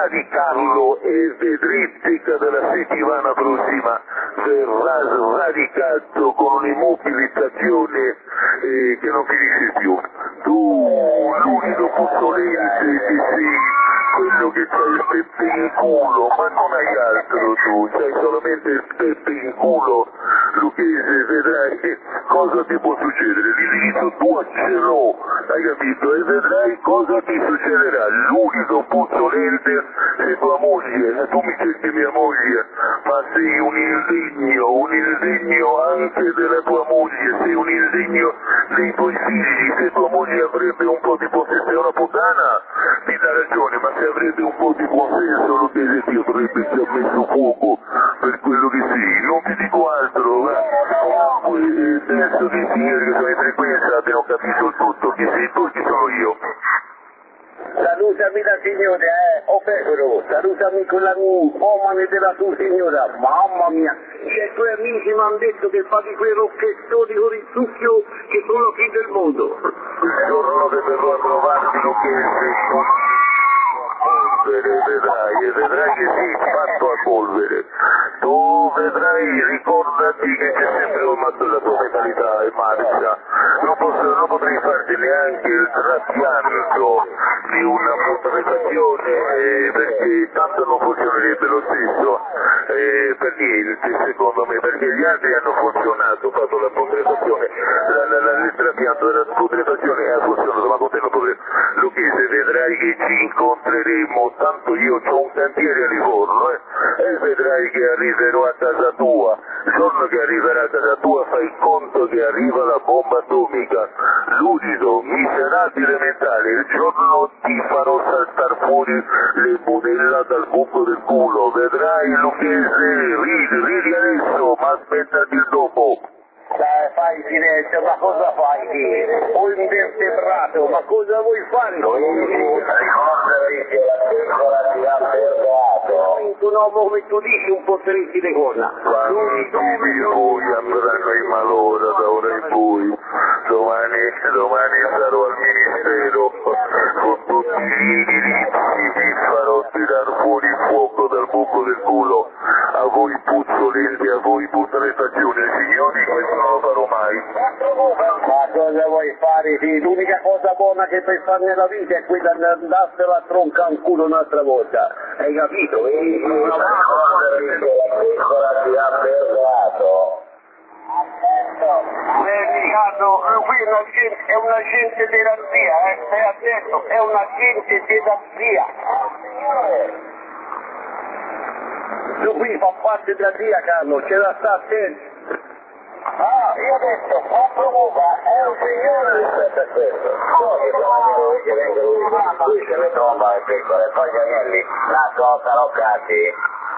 [SPEAKER 1] sradicarlo e vedrete che dalla settimana prossima verrà sradicato con un'immobilizzazione eh, che non finisce più. Tu, l'unico puzzolente che sei quello che c'hai il pepe in culo, ma non hai altro tu, c'hai solamente il pepe in culo, Lucchese, vedrai cosa ti può succedere, l'indirizzo tuo ce l'ho, hai capito? E vedrai cosa ti succederà. L'unico puzzolente è tua moglie, tu mi cerchi mia moglie, ma sei un indegno, un indegno anche della tua moglie, sei un indegno dei tuoi figli. Se tua moglie avrebbe un po' di potere, una puttana, mi dà ragione, ma se avrebbe un po' di buon senso, lo che ti avrebbe già messo fuoco per quello che sei, non ti dico altro, ma comunque penso che i signori che sono in frequenza abbiano capito il tutto, chi sei tu e chi sono io.
[SPEAKER 3] Salutami la signora, eh, oh Pecoro, salutami con la omane della tua signora, mamma mia, i tuoi amici mi hanno detto che fate quei rocchettoni con il succhio che sono qui del mondo.
[SPEAKER 1] Il giorno che verrò a trovarti lo che sei polvere, vedrai, e vedrai che sei fatto a polvere. Tu vedrai, ricordati che c'è sempre una, la tua mentalità è marcia. Non, posso, non potrei farti neanche il trapianto di una putrefazione eh, perché tanto non funzionerebbe lo stesso eh, per niente secondo me, perché gli altri hanno funzionato, ho fatto la putrefazione, la, la, la, il trapianto della putrefazione ha funzionato, ma con te non potrei. Lucchese, vedrai che ci incontreremo, tanto io ho un cantiere a Livorno eh, e vedrai che arriverò a casa tua. Il giorno che arriverà a casa tua fai conto che arriva la bomba atomica, l'unico miserabile mentale, il giorno ti farò saltare fuori le budella dal buco del culo, vedrai Lucchese, ridi, ridi adesso, ma aspettati il dopo.
[SPEAKER 3] Dai, fai silenzio, ma cosa fai lì? Un invertebrato, ma cosa vuoi fare? Ricordati che la pecora ti ha perdonato. Tu no, come tu dici, un po' tristi di corna.
[SPEAKER 1] Quando i voi andranno in malora da ora in poi, domani, domani sarò al ministero, con tutti gli indirizzi vi farò tirar fuori il fuoco dal buco del culo, a voi puzzolenti, a voi putrefazioni, signori, questo non lo farò mai.
[SPEAKER 3] Ma cosa vuoi fare? Sì, l'unica cosa buona che puoi fare nella vita è quella di andarsela a troncare un culo un'altra volta. Hai capito? E una
[SPEAKER 4] piccola ti ha perdonato.
[SPEAKER 3] Eh, Riccardo, qui è un agente, è un agente della zia, eh, stai attento, è un agente della zia. Tu qui fa parte della zia, Carlo, ce la sta attento.
[SPEAKER 4] Ah, io ho detto, Papa Muba è un signore rispetto a questo. Poi chiamate lui che venga lui, lui se ne tromba le pecore, poi gli agnelli nascono taroccati.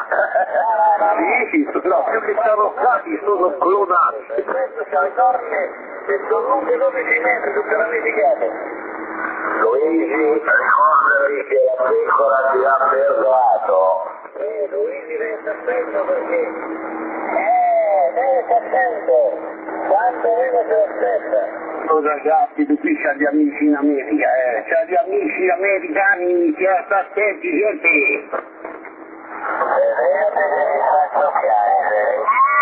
[SPEAKER 3] Sì, no, più che taroccati sono clonati.
[SPEAKER 4] Questo c'ha le corne che sono lunghe dodici metri, tutte ramificate. Luigi, ricordati che la pecora ti ha perdonato. Eh, Luigi resta attento perché... Eh, deve stare attento. Quanto meno se lo aspetta.
[SPEAKER 3] Oh, ragazzi, tu qui c'ha gli amici in America, eh, c'ha gli amici americani, che sta attenti, gente.
[SPEAKER 4] Vedete che mi fa giocare.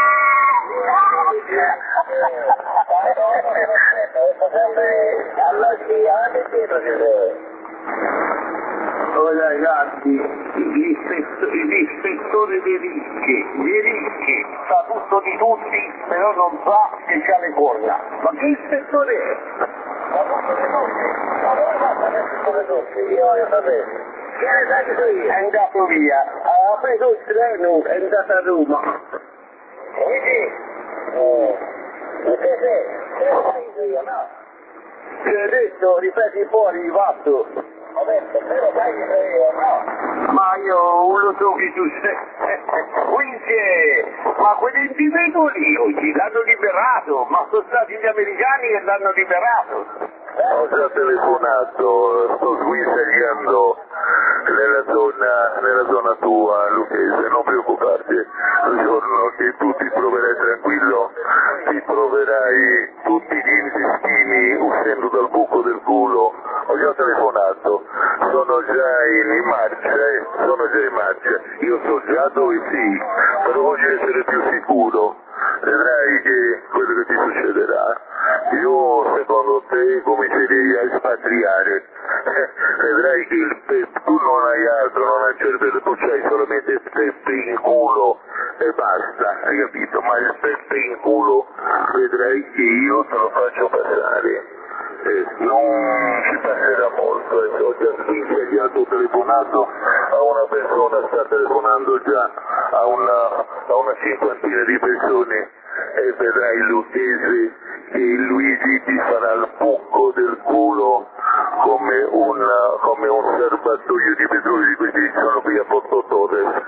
[SPEAKER 4] Questo sempre alla scia, dietro di voi.
[SPEAKER 3] Oh ragazzi, l'ispettore dei rischi, dei rischi, sa tutto di tutti, però non sa che c'ha le corna. Ma che ispettore è?
[SPEAKER 4] Sa tutto di tutti? Ma come fa a sapere tutto di tutti? Io voglio sapere. Che ne sai che so io?
[SPEAKER 3] È andato via, ha preso il treno, è andato a Roma.
[SPEAKER 4] Luigi? Mm. E che sei? Che ne sai io, no?
[SPEAKER 3] Ti ho detto, ripeti fuori, fatto.
[SPEAKER 4] Ho detto, te lo sai che sono io, no?
[SPEAKER 3] Ma io non lo so che tu sei. Quindi, ma quell'individuo lì oggi l'hanno liberato, ma sono stati gli americani che l'hanno liberato.
[SPEAKER 1] Ho già telefonato, sto sguinzagliando nella zona, nella zona tua, Lucchese, non preoccuparti, il giorno che tu ti troverai tranquillo, ti troverai tutti gli intestini uscendo dal buco del culo. Ho già telefonato, sono già in, in marcia, eh, sono già in marcia, io so già dove sei, però voglio essere più sicuro, vedrai che quello che ti succederà, io secondo te comincerei a espatriare, eh, vedrai che il pep, tu non hai altro, non hai cervello, tu c'hai solamente il peppe in culo e basta, hai capito? Ma il peppe in culo vedrai che io te lo faccio passare. Eh, non ci passerà molto, eh, ho già insediato, ho telefonato a una persona, sta telefonando già a una, a una cinquantina di persone e vedrai Lucchese che il Luigi ti farà il buco del culo come un, come un serbatoio di petrolio di questi che sono qui a Porto Torres.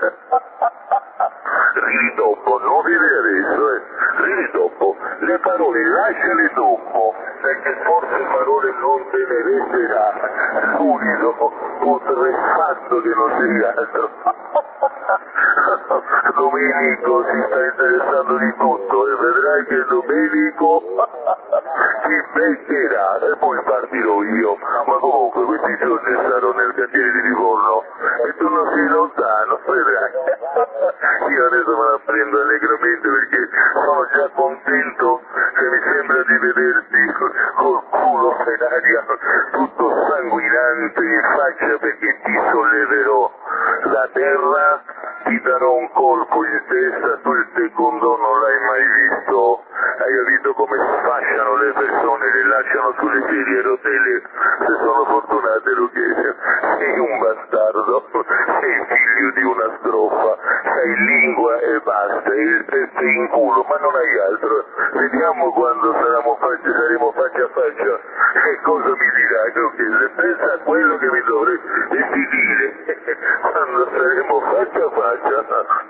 [SPEAKER 1] Ridi dopo, non ridi adesso, eh. Ridi dopo, le parole lasciale dopo, perché forse parole non te ne renderà, l'unico putrefatto che non sei altro. Domenico si sta interessando di tutto e vedrai che Domenico ti beccherà e poi partirò io, ma comunque questi giorni sarò nel cantiere di Livorno e tu non sei lontano, vedrai. Io adesso me la prendo allegramente perché sono già contento che mi sembra di vederti col culo in aria, tutto sanguinante in faccia perché ti solleverò la terra, ti darò un colpo in testa, tu il secondo non l'hai mai visto, hai capito come sfasciano le persone, le lasciano sulle sedie a rotelle, se sono fortunate Lucchese, sei un bastardo, sei figlio di una strofa, sai lingua e basta, il pezzo in culo, ma non hai altro, vediamo quando saremo faccia, saremo faccia a faccia, che cosa mi dirai Lucchese, pensa a quello che mi dovresti dire, quando saremo faccia a faccia.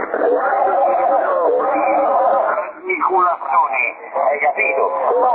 [SPEAKER 3] Speculazioni, hai capito?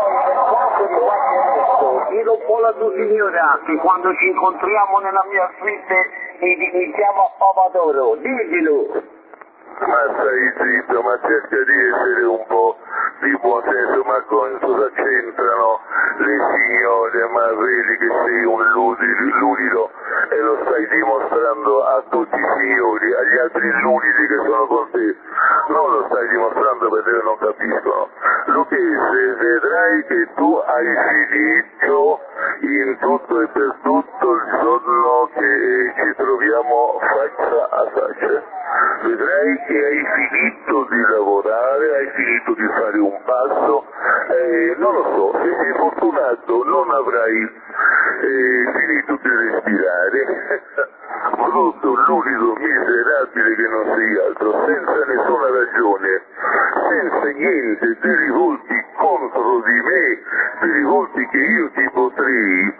[SPEAKER 3] Dico un po' la tua signora che quando ci incontriamo nella mia suite iniziamo a Papadoro, diglielo!
[SPEAKER 1] Ma stai zitto, ma cerca di essere un po' di buon senso, ma con cosa c'entrano le signore, ma vedi che sei un ludido e lo stai dimostrando a tutti i signori, agli altri ludidi che sono con te, non lo stai dimostrando perché non capiscono. Lucchese, vedrai che tu hai finito in tutto e per tutto il giorno che ci troviamo faccia a faccia. Vedrai che hai finito di lavorare, hai finito di fare un passo, eh, non lo so, se sei fortunato non avrai eh, finito di respirare, brutto, ludido, miserabile che non sei altro, senza nessuna ragione, senza niente, ti rivolti contro di me, ti rivolti che io ti potrei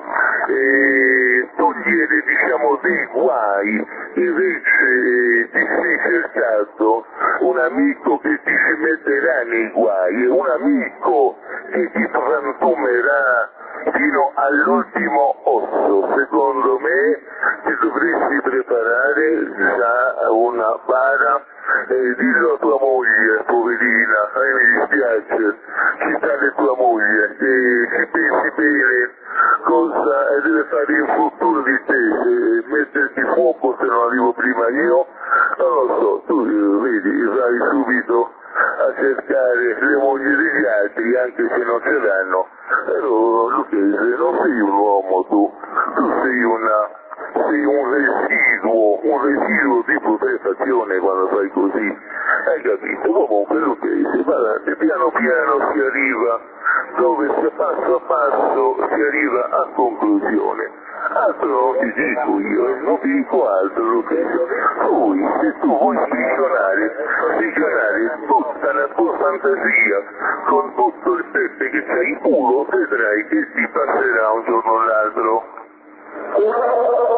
[SPEAKER 1] eh, togliere, diciamo, dei guai, invece eh, ti sei cercato un amico che ti ci metterà nei guai, un amico che ti frantumerà fino all'ultimo osso. Secondo me ti dovresti preparare già una bara e dillo a tua moglie, poverina, a me mi dispiace, citare tua moglie, che ci pensi bene cosa deve fare in futuro di te, e metterti fuoco se non arrivo prima io, non lo so, tu vedi, vai subito a cercare le mogli degli altri anche se non ce l'hanno, però Lucchese non sei un uomo tu, tu sei una, sei un residuo, un residuo di putrefazione quando fai così, hai capito? Comunque Lucchese, guardate, piano piano si arriva dove se passo a passo si arriva a conclusione. Altro non ti dico io, non ti dico altro Lucchese. Poi se tu vuoi visionare, visionare tutta la tua fantasia con tutto il peppe che c'hai in culo, vedrai che ti passerà un giorno o l'altro.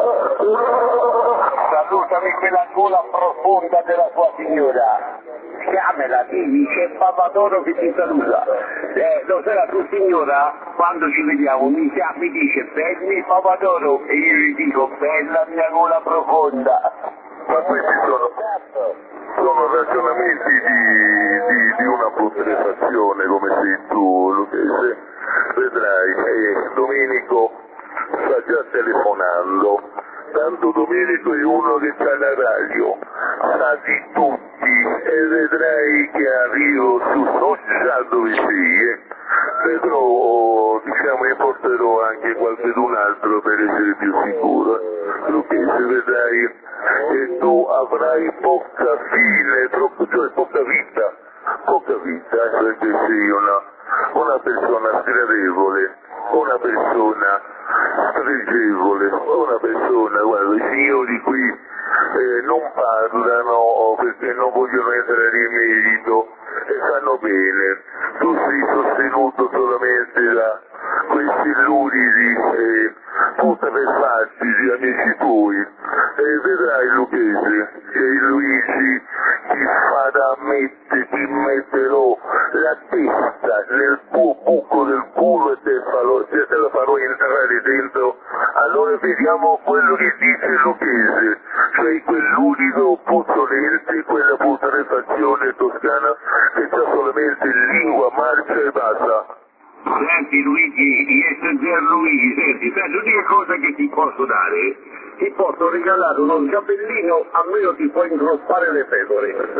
[SPEAKER 3] Salutami quella gola profonda della tua signora. chiamela, digli c'è Papadoro che ti saluta. Eh, lo sai, tu signora, quando ci vediamo mi, chiama, mi dice belli Papadoro e io gli dico bella mia gola profonda.
[SPEAKER 1] Ma questi sono, sono ragionamenti di, di, di una putrefazione, come sei tu, Lucchese. Vedrai, eh, Domenico sta già telefonando, tanto Domenico è uno che c'ha la radio, sa di tutti e vedrai che arrivo su, non sa dove sei, eh. vedrò, diciamo, e porterò anche qualcun altro per essere più sicuro. Lucchese, vedrai che tu avrai poca fine, troppo, cioè poca vita, poca vita, perché sei una, una persona sgradevole, una persona spregevole, una persona, guarda, i signori qui eh, non parlano perché non vogliono entrare in merito e fanno bene. Tu sei sostenuto solamente da questi luridi e putrefatti di amici tuoi e vedrai, Lucchese, che Luigi ti farà mettere, ti metterò la testa nel tuo buco del culo e te, farò, te la farò entrare dentro. Allora vediamo quello che dice Lucchese, cioè quell'unico puzzolente, quella putrefazione toscana che c'ha solamente lingua, marcia e basta.
[SPEAKER 3] Senti Luigi, io sono Luigi, senti, senti, l'unica cosa che ti posso dare, ti posso regalare uno cappellino, almeno ti puoi ingruppare le pecore.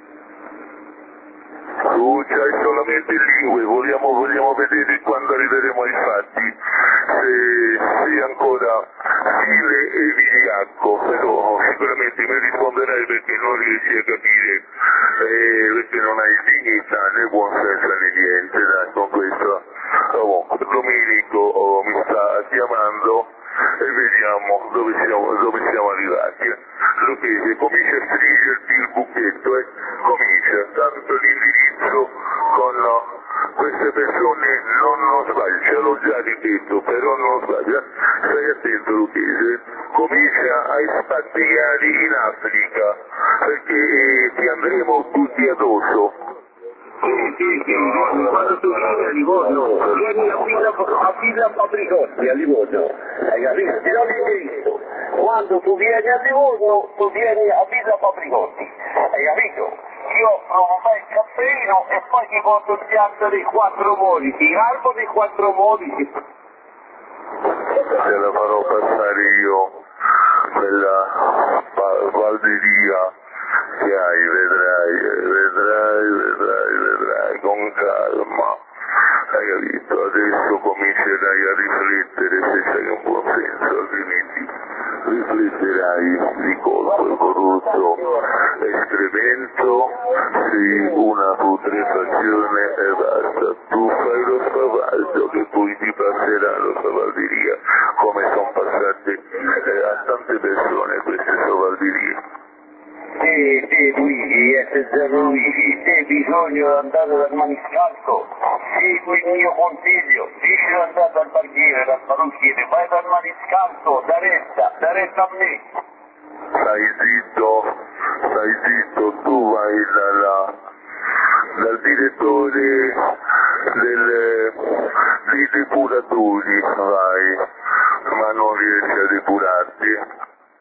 [SPEAKER 1] Tu c'hai solamente lingue, vogliamo, vogliamo vedere quando arriveremo ai fatti, se sei ancora vive e vigliacco, però sicuramente mi risponderai perché non riesci a capire, eh, perché non hai dignità né buon senso né niente, dai, con questo. Oh, Domenico oh, mi sta chiamando e vediamo dove siamo, dove siamo arrivati. Lucchese, comincia a stringerti il buchetto, eh? comincia, tanto l'indirizzo con queste persone non, non sbaglia, ce l'ho già ripetuto, però non sbaglia, stai attento Lucchese, comincia a spazzicare in Africa, perché eh, ti andremo tutti addosso.
[SPEAKER 3] Sì, sì, sì, Livorno, quando tu vieni a Livorno, vieni a Villa, a Villa Papricotti a Livorno, hai capito? Ti do l'indirizzo. Quando tu vieni a Livorno, tu vieni a Villa Papricotti, hai capito? Io offro un bel caffeino e poi ti porto il piatto dei quattro modi, ti albo dei quattro modi.
[SPEAKER 1] Te la farò passare io, quella valderia che hai, vedrai, vedrai, vedrai, vedrai, con calma, hai capito? Adesso comincerai a riflettere se c'hai un buon senso, altrimenti rifletterai di colpo il corrotto escremento, sei una putrefazione e basta. Tu fai lo spavaldo che poi ti passerà lo spavalderia, come sono passate eh, a tante persone queste spavalderie.
[SPEAKER 3] Sì, sì, Luigi, S zero Luigi, se hai bisogno di andare dal maniscalco, segui il mio consiglio, dici di andare dal barbiere, dal parrucchiere, vai dal maniscalco, da retta, da retta a me.
[SPEAKER 1] Stai zitto, stai zitto, tu vai dalla, dal direttore delle, dei depuratori, vai, ma non riesci a depurarti.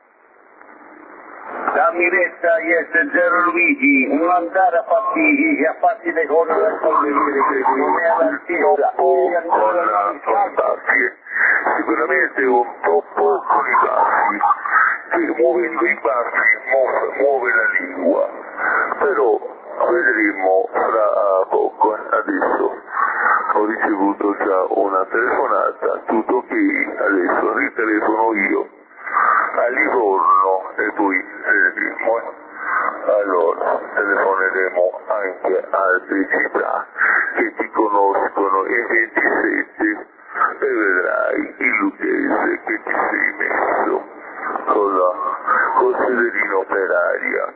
[SPEAKER 3] Dammi retta, S zero Luigi, non andare a farti, a farti le cose del barbiere, non è all'artista, devi andare dal maniscalco.
[SPEAKER 1] Sicuramente un po' con i baffi, che muovendo i baffi muove, muove la lingua, però vedremo fra poco. Adesso ho ricevuto già una telefonata, tutto ok, adesso ritelefono io a Livorno e poi vedremo. Allora telefoneremo anche a altre città che ti conoscono in ventisette e vedrai il Lucchese che ti sei messo con la col sederino per aria.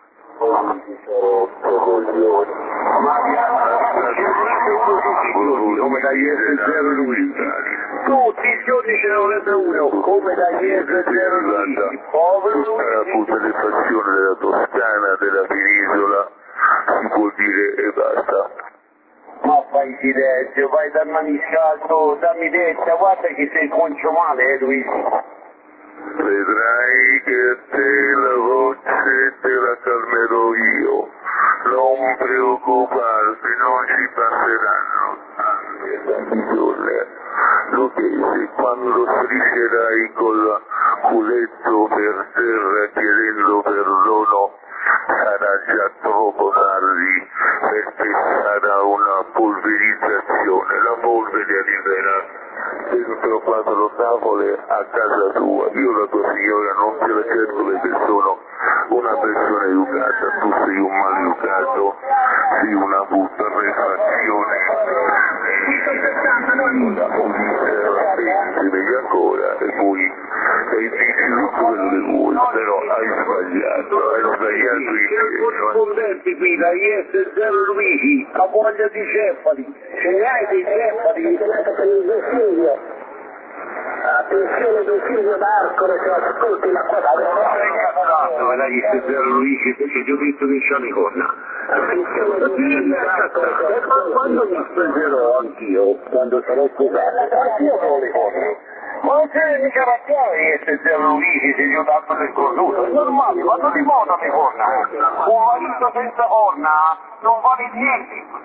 [SPEAKER 3] Come da S zero Luigi, tutti i giorni ce ne vorrebbe uno, come da S zero Luigi, povero Luigi.
[SPEAKER 1] La putrefazione della Toscana, della penisola, si può dire e basta.
[SPEAKER 3] Ma fai silenzio, vai dal maniscalco, dammi detta, guarda che sei concio male, eh Luigi.
[SPEAKER 1] Vedrai che a te la voce te la calmerò io, non preoccuparti, non ci passeranno anche tanti giorni. Lo che se quando striscerai col culetto per terra chiedendo perdono sarà già troppo tardi, perché sarà una polverizzazione, la polvere arriverà dentro quattro tavole a casa tua. Io la tua signora non te la cerco perché sono una persona educata, tu sei un maleducato, sei una putrefazione. Pensi meglio ancora e poi e dici tutto quello che vuoi, però hai sbagliato, hai sbagliato in pieno.
[SPEAKER 3] Corrispondenti qui da I S zero Luigi, ha voglia di cefali, ce ne hai dei cefali? Attenzione di Silvio D'Arcore, che ascolti la cosa.
[SPEAKER 2] No, era I S zero Luigi, che ti ho detto che c'ha le corna.
[SPEAKER 3] Attenzione di Silvio D'Arcore, ma quando mi sposerò anch'io, quando sarò sposato, anch'io avrò le corna. Ma non c'è mica ragione I S zero Luigi se io tanto del cornuto, è normale, vanno di moda le corna. Un marito senza corna non vale niente.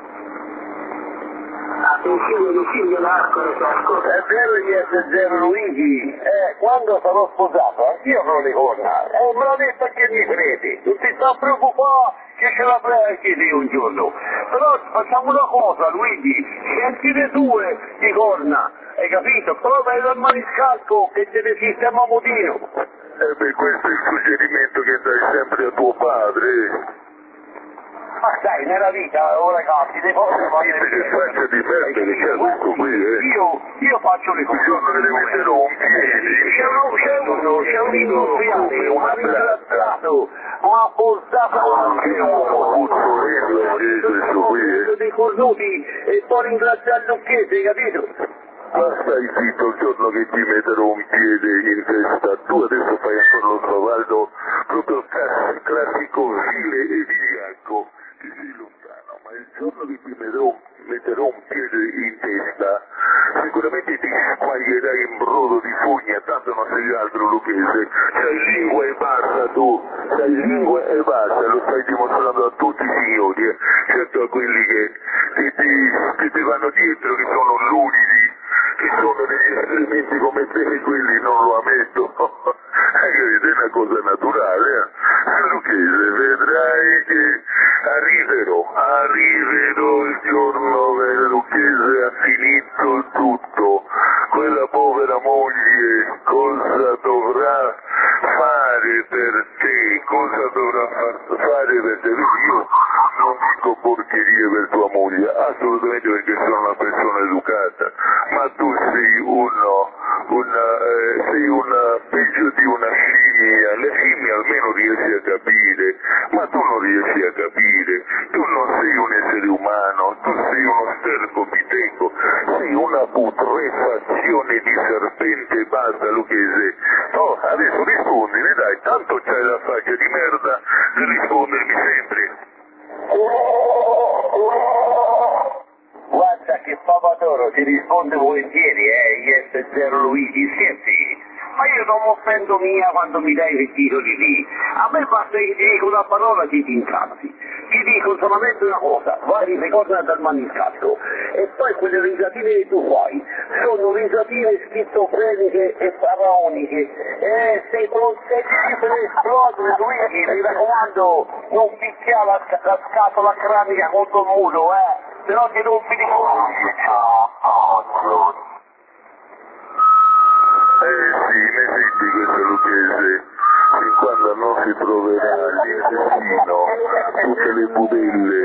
[SPEAKER 3] Attenzione di Silvio D'Arcore, che ascolta. È vero I S zero Luigi, eh, quando sarò sposato anch'io avrò le corna. Eh, me l'ha detto anche mi credi, non ti sta preoccupare che ce la fai anche te un giorno. Però facciamo una cosa Luigi, senti le tue di corna, hai capito? Però vai dal maniscalco che te ne sistema modino.
[SPEAKER 1] Eh beh, questo è il suggerimento che dai sempre a tuo padre.
[SPEAKER 3] Ma sai, nella vita, ora cazzi, le cose vanno
[SPEAKER 1] Niente che faccia di merda che c'è questo qui, eh.
[SPEAKER 3] Io, io faccio le cose.
[SPEAKER 1] Bisogna deve mettere un piede.
[SPEAKER 3] C'è uno, c'è uno, c'è un industriale, un amministrato, una portata anche
[SPEAKER 1] Un puzzolino che è questo qui, eh.
[SPEAKER 3] dei cornuti e poi ringraziare Lucchetti, hai capito?
[SPEAKER 1] Ma stai zitto, il giorno che ti metterò un piede in testa, tu adesso fai ancora lo spavaldo proprio classico, vile e vigliacco, che sei lontano, ma il giorno che ti metterò, metterò un piede in testa, sicuramente ti squaglierai in brodo di fogna, tanto non sei altro lucchese, c'hai lingua e basta tu, c'hai lingua e basta, lo stai dimostrando a tutti i signori, eh. Certo a quelli che, che, ti, che ti vanno dietro, che sono luridi, che sono degli esperimenti come te e quelli non lo ammetto. È una cosa naturale, eh? Lucchese, vedrai che arriverò, arriverò il giorno che Lucchese ha finito tutto. Quella povera moglie cosa dovrà fare per te? Cosa dovrà fare per te? Io non dico porcherie per tua moglie, assolutamente, perché sono una persona educata, ma tu sei uno, una, eh, sei una, peggio di una scimmia, le scimmie almeno riesci a capire, ma tu non riesci a capire, tu non sei un essere umano, tu sei uno sterco biteco, sei una putrefazione di serpente, basta Lucchese. Oh, adesso rispondimi dai, tanto c'hai la faccia di merda di rispondermi sempre.
[SPEAKER 3] Guarda che Papadoro ti risponde volentieri, eh, I S zero Luigi, scherzi. Ma io non mi offendo mia quando mi dai quei titoli lì. A me basta che ti dico una parola che ti incazzi. Ti dico solamente una cosa, vai ricorda dal maniscalco. E poi quelle risatine che tu fai sono risatine schizofreniche e faraoniche. E sei protetti per esplodere, Luigi, mi raccomando, non picchia la, la scatola cranica contro il muro, eh. Se no ti rompi di cuore.
[SPEAKER 1] Eh sì, ne senti questo Lucchese, fin quando non si troverà l'intestino, tutte le budelle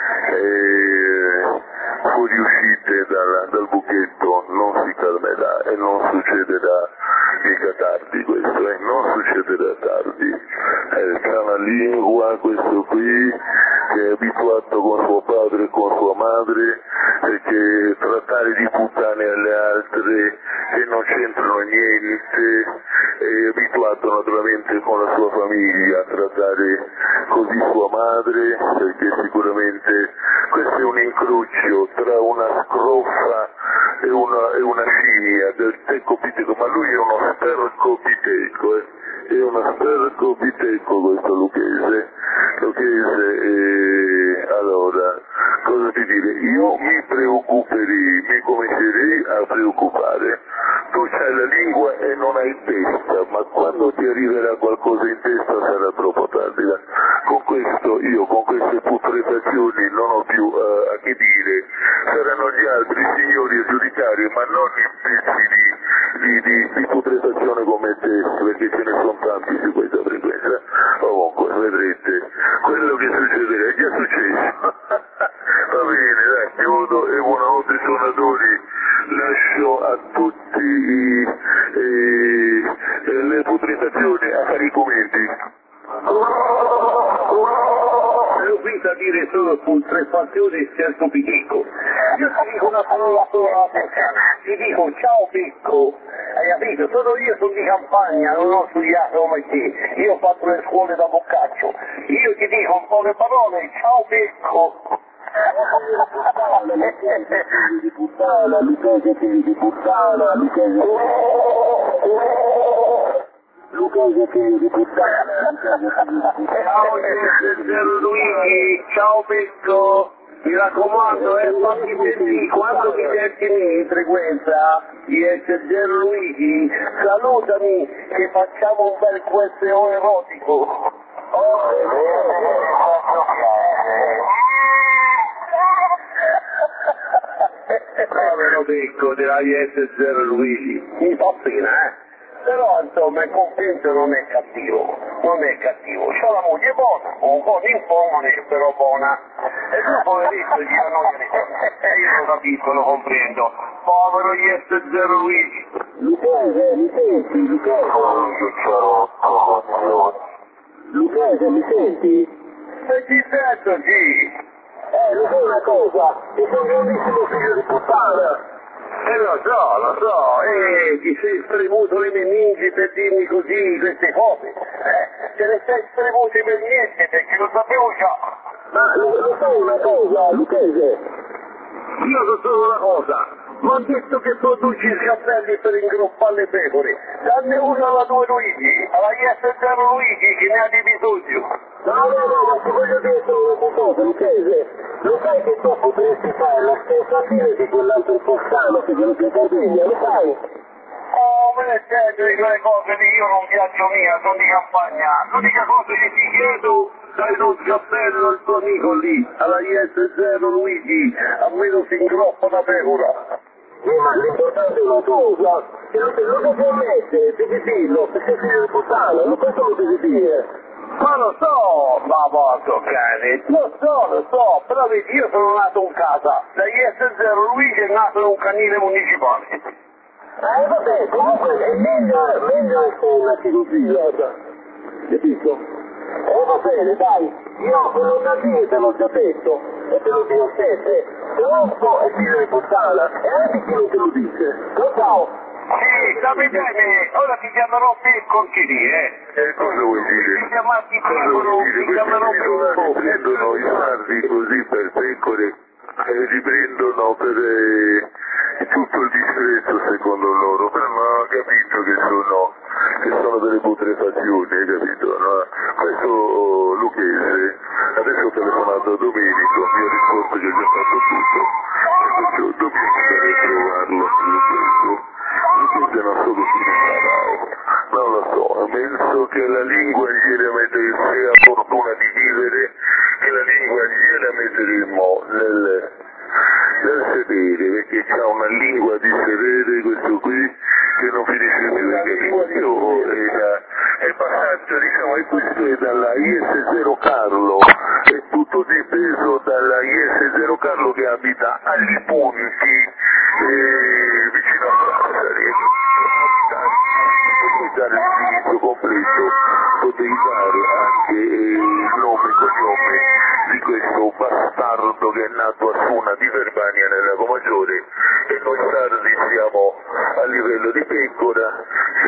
[SPEAKER 1] eh, fuoriuscite dal, dal buchetto, non si calmerà e non succederà mica tardi questo, eh, non succederà tardi. Eh, strana lingua, questo qui, che è abituato con suo padre e con sua madre, e che trattare di puttane alle altre che non c'entrano niente, è abituato naturalmente con la sua famiglia a trattare così sua madre, perché sicuramente questo è un incrocio tra una scroffa e una, e una scimmia del tecopiteco, ma lui è uno stercopiteco, eh. È uno stercopiteco questo Lucchese, Lucchese, eh, allora, cosa ti dire, io mi preoccuperei, mi comincerei a preoccupare, tu c'hai la lingua e non hai testa, ma quando ti arriverà qualcosa in testa sarà troppo tardi. Con questo, io con queste putrefazioni non ho più uh, a che dire, saranno gli altri signori a giudicare, ma non in pezzi di, di, di, di putrefazione come te, perché ce ne sono tanti su questa frequenza. Comunque, vedrete, quello che succederà è già successo. Va bene, dai, chiudo e buonanotte suonatori, lascio a tutti i, i, le putrefazioni a fare i commenti.
[SPEAKER 3] Sono qui a dire solo putrefazione e certo picco. Io ti dico una parola sola, ti dico ciao Picco, hai capito? Sono io, sono di campagna, non ho studiato come te, io ho fatto le scuole da Boccaccio, io ti dico un po' le parole, ciao Picco.
[SPEAKER 4] Di puttana, Lucchese figli di puttana, Lucchese Lucchese figli di puttana,
[SPEAKER 3] Ciao Luigi, ciao Pecco, mi raccomando, eh, fammi sentire, quando mi senti in frequenza di essere Luigi, salutami che facciamo un bel Q S O erotico. Povero Pecco della I S zero Luigi, mi fa pena, eh? Però insomma il compenso non è cattivo, non è cattivo, c'ho la moglie buona, un po' di infomone, però buona, e tu poveretto gli annoiano, e io lo capisco, lo comprendo, povero I S zero Luigi.
[SPEAKER 4] Lucchese, mi senti, Lucchese? Lucchese, mi senti?
[SPEAKER 3] E ti sento, sì.
[SPEAKER 4] Eh, lo sai una cosa, ti sei un grandissimo figlio di puttana.
[SPEAKER 3] Eh lo so, lo so, eh, ti sei spremuto le meningi per dirmi così queste cose, eh, te le sei spremute per niente, perché lo sapevo già.
[SPEAKER 4] Ma lo, lo sai una cosa, Lucchese?
[SPEAKER 3] Io so solo una cosa, mi hanno detto che produci i cappelli per ingroppare le pecore, danne uno alla tua Luigi, alla I S zero Luigi che ne ha di bisogno.
[SPEAKER 4] No, no, no, ma ti voglio dire solo una cosa, Lucchese. Lo sai che tu potresti fare la stessa fine di quell'altro postano che viene più Sardegna, lo sai?
[SPEAKER 3] Oh, me ne sento di quelle cose che io non viaggio mia, sono di campagna. L'unica cosa che ti chiedo, dai lo scappello al tuo amico lì, alla I S zero Luigi, a me lo si ingroppa una pecora.
[SPEAKER 4] Sì, ma l'importante è una cosa, che lo, lo devi ammettere, devi dirlo, perché sei un puttana, non questo lo devi dire.
[SPEAKER 3] Ma lo so, ma porco cane, lo so, lo so, però vedi, io sono nato in casa, da I S zero Luigi è nato in un canile municipale.
[SPEAKER 4] Eh vabbè, comunque è meglio, meglio essere una chirurgia, capito? Eh va bene, dai, io quello da dire te l'ho già detto, e te lo dico sempre, Ronco è figlio di puttana, e anche chi non te lo dice. Ciao ciao!
[SPEAKER 3] Sì, sappi bene, ora ti chiamerò Pecco anche lì, eh.
[SPEAKER 1] Eh, cosa vuoi dire?
[SPEAKER 3] Ti chiamarti
[SPEAKER 1] Cosa
[SPEAKER 3] Pecco,
[SPEAKER 1] vuoi dire?
[SPEAKER 3] ti
[SPEAKER 1] Questi
[SPEAKER 3] chiamerò
[SPEAKER 1] isolani
[SPEAKER 3] Pecco.
[SPEAKER 1] prendono i sardi così per pecore e li prendono per eh, tutto il disprezzo secondo loro, però non ho capito che sono, che sono delle putrefazioni, hai capito? No? Questo oh, Lucchese, adesso ho telefonato a Domenico, mi ha risposto che ho già fatto tutto, e perciò dobbiamo andare a trovarlo, Lucchese. Lucchese non so come sarà, non lo so, penso che la lingua gliela mettere, se ha fortuna di vivere, che la lingua gliela metteremo nel, nel sedere, perché c'ha una lingua di sedere, questo qui, che non finisce più di capire. È il passaggio, diciamo, e questo è dalla I S zero Carlo, è tutto dipeso dalla I S zero Carlo che abita agli Punti, eh, vicino a Sassari. dare l'indirizzo completo, potevi dare anche il nome e cognome di questo bastardo che è nato a Suna di Verbania nel Lago Maggiore, e noi sardi siamo a livello di pecora.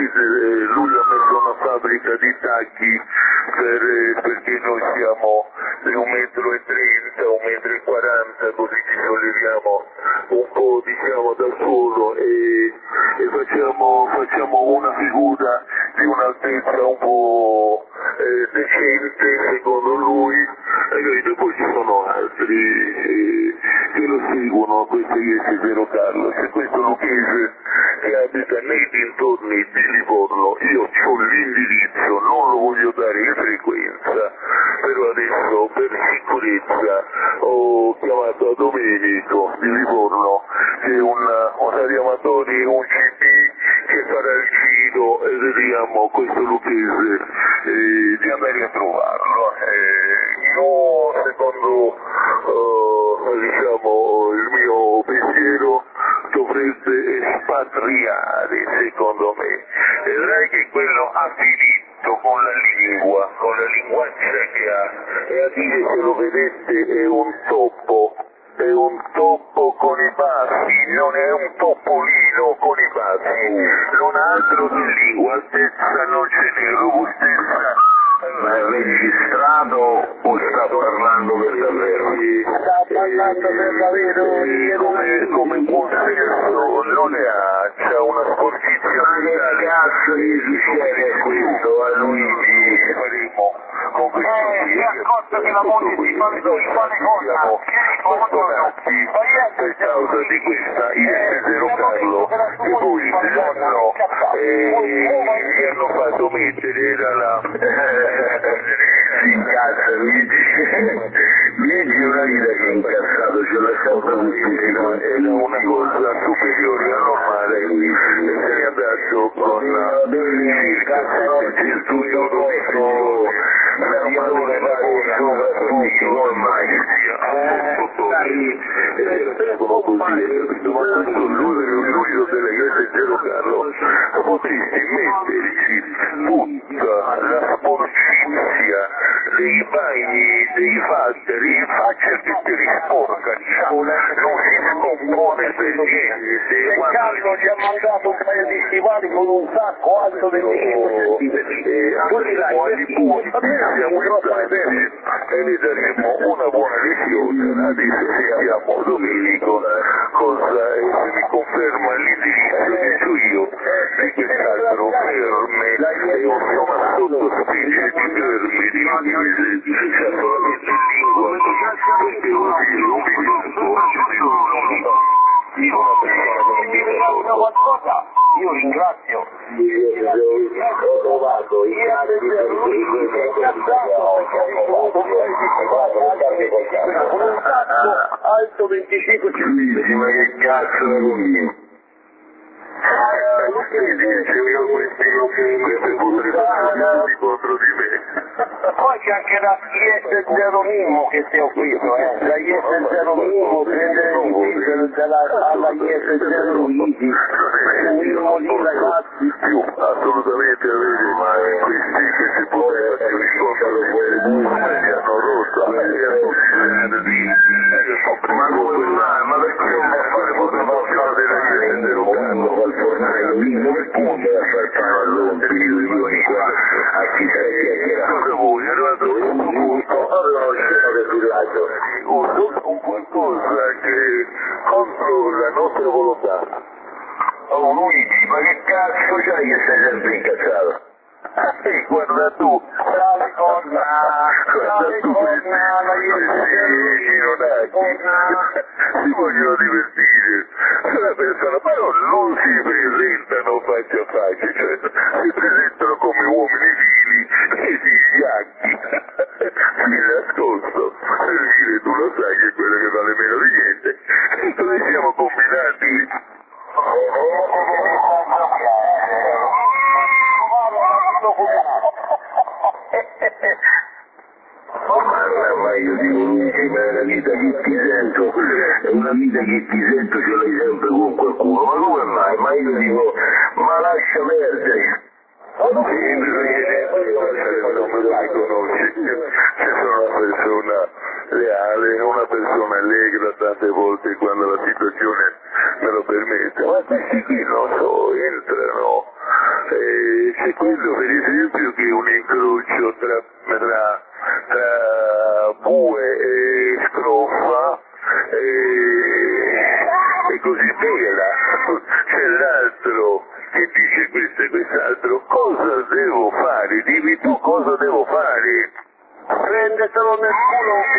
[SPEAKER 1] Lui ha messo una fabbrica di tacchi per, perché noi siamo di un metro e trenta, un metro e quaranta, così ci solleviamo un po', diciamo, dal suolo e, e facciamo, facciamo una figura di un'altezza un po' eh, decente secondo lui, e dopo ci sono altri eh, che lo seguono, questo I S zero Carlos, e questo Lucchese che abita nei dintorni di Livorno. Io ho l'indirizzo, non lo voglio dare in frequenza, però adesso per sicurezza ho chiamato a Domenico di Livorno, che è un, un radioamatore, un C P che farà il giro, e vediamo questo Lucchese eh, di andare a trovarlo. Eh, io secondo uh, diciamo il mio pensiero dovrebbe espatriare, secondo me. Vedrai che quello ha finito con la lingua, con la linguaccia che ha, e a dire se lo vedete è un topo, è un topo con i baffi, non è un topolino con i baffi, non ha altro che lingua, altezza non ce n'è, robustezza.
[SPEAKER 2] Ma è registrato o sta parlando per davvero?
[SPEAKER 3] Sta parlando per davvero,
[SPEAKER 1] e come, come buon senso non ne ha, c'ha una sporcizia.
[SPEAKER 2] Ma che cazzo gli succede questo a lui?
[SPEAKER 1] Faremo con questo
[SPEAKER 3] Eh, mi accorto che la moglie di Palito gli fa le cose,
[SPEAKER 1] fortunati per causa di questa I S zero Carlo, che poi l'hanno eh, gli hanno fatto mettere dalla
[SPEAKER 2] si incazza Luigi, Luigi è una vita che è incazzato, ce l'ha sempre avuto,
[SPEAKER 1] era una cosa superiore alla normale, e se ne è andato con circa settecento euro di pensione. Meno male che lavora solo ormai sono così, ma questo lui è l'unico della I S zero Carlo, potresti metterci tutta la sporcizia dei bagni, dei fatteri, faccia che te li sporca, diciamo, non si scompone per niente.
[SPEAKER 3] Se Carlo gli ha mandato un paio di stivali con un sacco alto venticinque centimetri,
[SPEAKER 1] Così quali punti siamo in tanti e ne daremo una buona lezione. Adesso sentiamo Domenico cosa, e se mi conferma l'indirizzo che so io di quest'altro ferme, è una sottospecie di ferme di inglese, c'è solamente in lingua, perché vuol dire un biglietto di una persona come
[SPEAKER 3] ringrazio qualcosa, io ringrazio.
[SPEAKER 2] Ho trovato i cazzi per
[SPEAKER 3] Lui si è incazzato perché ha ricevuto un paio di stivali con un sacco alto venticinque centimetri.
[SPEAKER 2] ma che cazzo è lui?
[SPEAKER 1] Dicevo questi, queste putrefazioni contro di me.
[SPEAKER 3] Poi c'è anche la I S zero minimo che si è offrito, eh. La I S zero minimo prendere l'edificio alla I S zero Luigi, un minimo lì ragazzi.
[SPEAKER 1] Più assolutamente avere, ma questi, queste putrefazioni contro di me si hanno rotto, mi hanno di
[SPEAKER 2] Ma come mai? Ma perché non va a fare putrefazione della I S zero Carlo? Al fornaio lì, non come a far fare all'ombrico di qua a chi sei chiacchierato?
[SPEAKER 1] cosa vuoi? È arrivato un punto,
[SPEAKER 2] Allora scena del villaggio.
[SPEAKER 1] un, un qualcosa che contro la nostra volontà.
[SPEAKER 2] Oh Luigi, ma che cazzo c'hai che sei sempre incazzato?
[SPEAKER 1] E guarda tu,
[SPEAKER 3] La corna,
[SPEAKER 1] guarda
[SPEAKER 3] la
[SPEAKER 1] tu questi,
[SPEAKER 3] corna, la I S
[SPEAKER 1] questi gironacchi, si vogliono divertire, la persona, però non si presentano faccia a faccia, cioè si presentano come uomini vili e vigliacchi, di nascosto, per dire tu lo sai che è quello che vale meno di niente, noi siamo combinati.
[SPEAKER 2] Ma, ma io dico Luigi, ma è una vita che ti sento, è una vita che ti sento, ce l'hai sempre con qualcuno, ma come mai? Ma io dico, ma lascia perdere.
[SPEAKER 1] Sì, bisognerebbe, non me lo riconosci, se sono una persona leale, una persona allegra tante volte quando la situazione me lo permette, ma questi qui non so, entrano, eh, c'è quello per esempio che è un incrocio tra, tra, tra bue e scrofa e, e così via, c'è l'altro che dice questo e quest'altro, cosa devo fare? Dimmi tu cosa devo fare?
[SPEAKER 3] Prendertelo nel culo e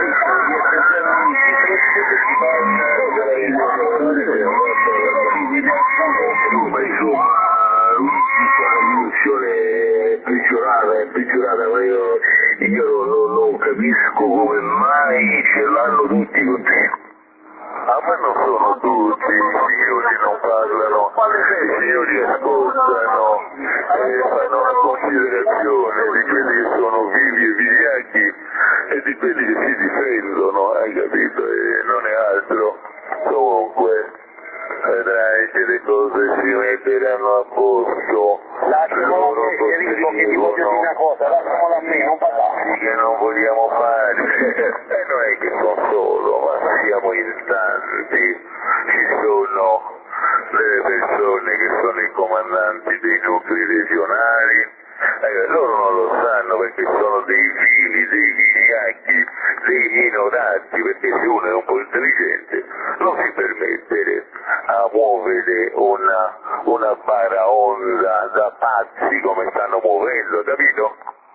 [SPEAKER 1] ma insomma, la soluzione è peggiorata, è peggiorata, ma io, io non, non capisco come mai ce l'hanno tutti con te. Ah, ma non sono tutti, i signori non parlano, i signori ascoltano, eh, fanno una considerazione di quelli che sono vivi e vigliacchi e di quelli che si difendono, hai capito? E non è altro. Comunque, vedrai che le cose si metteranno a posto.
[SPEAKER 3] lasciamolo a me, Enrico, che ti voglio dire una cosa, lasciamolo a me, non parlare.
[SPEAKER 1] Che non vogliamo fare, e non è che sono solo, ma siamo in tanti, ci sono delle persone che sono i comandanti dei nuclei regionali, eh, loro non lo sanno perché sono dei vili, dei vigliacchi, dei minoranti, perché se uno è un po' intelligente non si permettere a muovere una, una baraonda da pazzi come stanno muovendo, capito?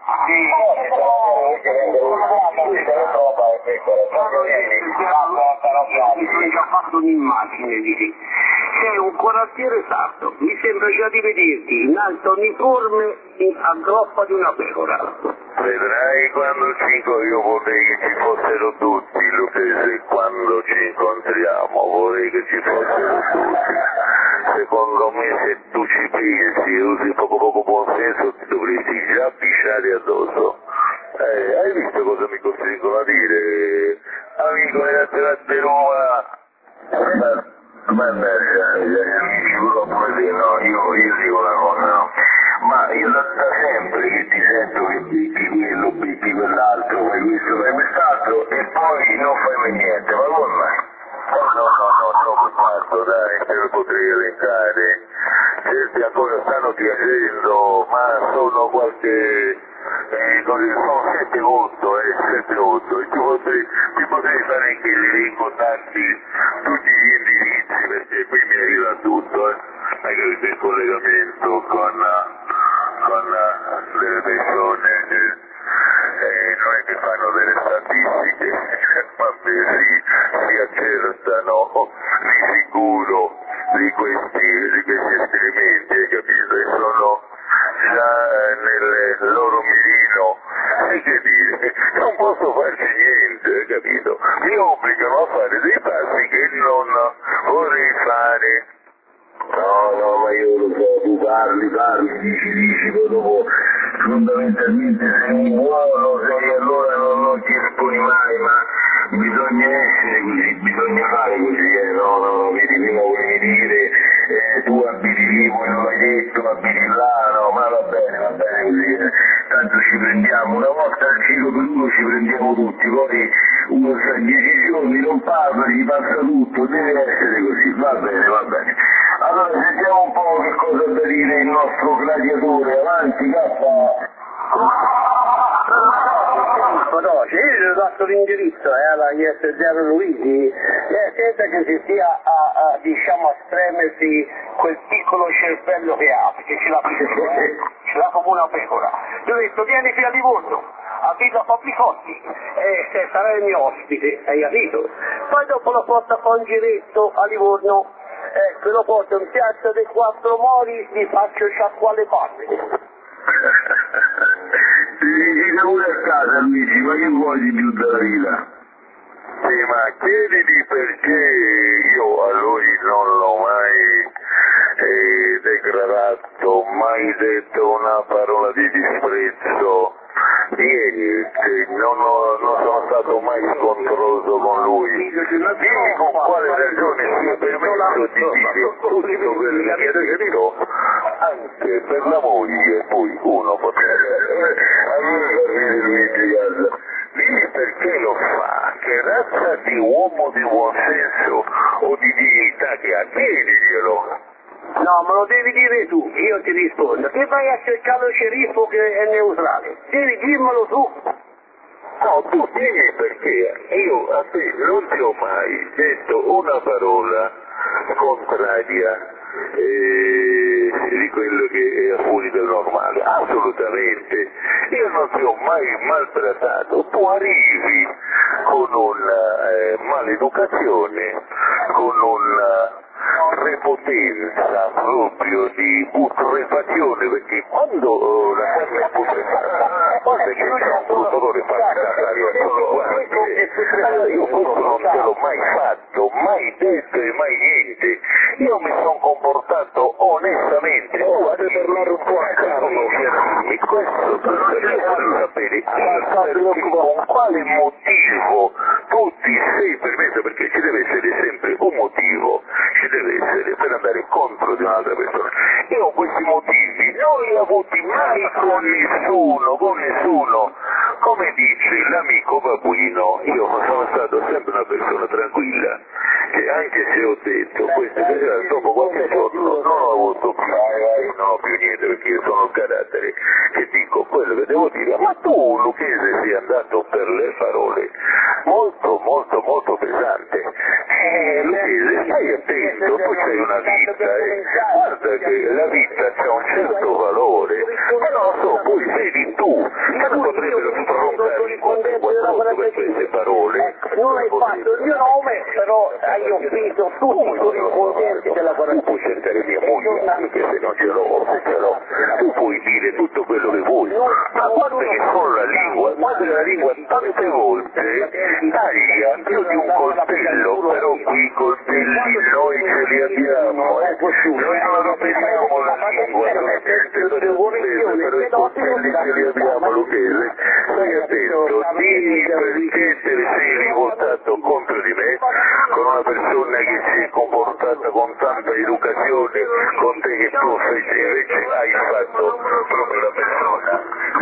[SPEAKER 3] Mi ha fatto un'immagine di te. Sei un quarantiere sardo, mi sembra già di vederti in alto uniforme a groppa di una pecora.
[SPEAKER 1] Vedrai quando ci io vorrei che ci fossero tutti, Lucchese, quando ci incontriamo, vorrei che ci fossero tutti. Secondo me se tu ci pensi e usi poco poco buon senso ti dovresti già pisciare addosso. Eh, hai visto cosa mi costringono a dire? Amico della Terrazza Roma, mannaggia, gli amici purtroppo dire, no, io, io dico una cosa, no? Ma io da, da sempre che ti sento che picchi quello, picchi quell'altro, fai questo, fai quest'altro e poi non fai mai niente, ma come mai? No, no, no, troppo fatto, dai, te lo potrei elencare. Certi ancora stanno piacendo, ma sono qualche... Eh, sono sette otto, eh, sette otto, e tu potrei, ti potrei fare anche l'elenco, darti tutti gli indirizzi, perché qui mi arriva tutto, eh. Hai capito il collegamento con, con delle persone che eh, non è che fanno delle statistiche, ma bensì si accertano di sicuro di questi, di questi esperimenti, hai capito? E sono già nel loro mirino, e che dire, non posso farci niente, hai capito? Mi obbligano a fare dei passi che non vorrei fare. No, no, ma io lo so, tu parli, parli, dici, dici, poi dopo fondamentalmente sei un buono, sei allora non, non ti esponi mai, ma bisogna essere così, bisogna fare così, eh, no, no, no, vedi, prima volevi dire, eh, tu abiti lì, poi non l'hai detto, abiti là, no, ma va bene, va bene così, eh. Tanto ci prendiamo, una volta al giro per uno ci prendiamo tutti, poi uno sa dieci giorni non parla, gli passa tutto, deve essere così, va bene, va bene. Allora sentiamo un po' che cosa ha da dire il nostro gladiatore, avanti, cappa!
[SPEAKER 3] No, io gli ho dato l'indirizzo eh, alla I S zero Luigi, eh, senza che si stia a, a, diciamo, a spremersi quel piccolo cervello che ha, perché ce l'ha, ce l'ha come una pecora. Gli ho detto, vieni qui a Livorno, a Villa Fabricotti, e se sarai il mio ospite, hai capito? Poi dopo lo porto a fare un giretto a Livorno, eh, ve lo porto in piazza dei Quattro Mori, vi faccio sciacquare le palle.
[SPEAKER 1] Ti dici pure a casa Luigi, ma che vuoi di più dalla vita? Sì, ma chiediti perché io a lui non l'ho mai eh, degradato, mai detto una parola di disprezzo, niente, non, ho, non sono stato mai scontroso con lui. Dimmi con quale ragione si è permesso di dire tutto quello che ha detto anche per la moglie, poi uno potrebbe dimmi perché lo fa, che razza di uomo di buon senso o di dignità che ha, chiediglielo.
[SPEAKER 3] No, me lo devi dire tu, io ti rispondo. Che vai a cercare lo sceriffo che è neutrale? Devi dirmelo tu.
[SPEAKER 1] No, tu dimmi perché io a te non ti ho mai detto una parola contraria eh, di quello che è fuori del normale, assolutamente. Io non ti ho mai maltrattato, tu arrivi con una eh, maleducazione, con una prepotenza proprio di putrefazione, perché quando uh, la carne è putrefatta, guarda che c'è un fruttatore fatto, io sono guarda, io questo non te l'ho mai fatto, mai detto e mai niente, io mi sono comportato onestamente, tu devi parlare un po' a caso, e questo io voglio sapere con quale motivo tu ti sei permesso, perché ci deve essere sempre un motivo, ci deve essere per andare contro di un'altra persona. Io questi motivi non li ho avuti mai con nessuno, con nessuno. Come dice l'amico Babuino, io sono stato sempre una persona tranquilla, che anche se ho detto queste cose, dopo qualche giorno non ho avuto più, non ho più niente, perché io sono il carattere che dico quello che devo dire. Ma tu, Lucchese, sei andato per le parole molto, molto, molto pesante. Eh, Lucchese, stai attento, tu c'hai una vita, eh. Guarda che la vita c'ha un certo valore, ma non lo so, poi vedi tu, che non potrebbero stroncare in quattro quattro per queste parole.
[SPEAKER 3] Non hai fatto il mio nome, però hai offeso tutti i corrispondenti della
[SPEAKER 1] Tu puoi cercare mia moglie, anche se non ce l'ho, se ce l'ho. Tu puoi dire tutto quello che vuoi, ma guarda che con la lingua, guarda la lingua tante volte taglia più di un coltello, però qui i coltelli noi ce li abbiamo, eh. Noi non ripetiamo la lingua, solamente per l'inglese, però i coltelli ce li abbiamo, Lucchese. Stai attento, dimmi perché te sei rivoltato contro di me, con una persona che si è comportata con tanta educazione con te, che tu invece, invece hai fatto proprio la persona.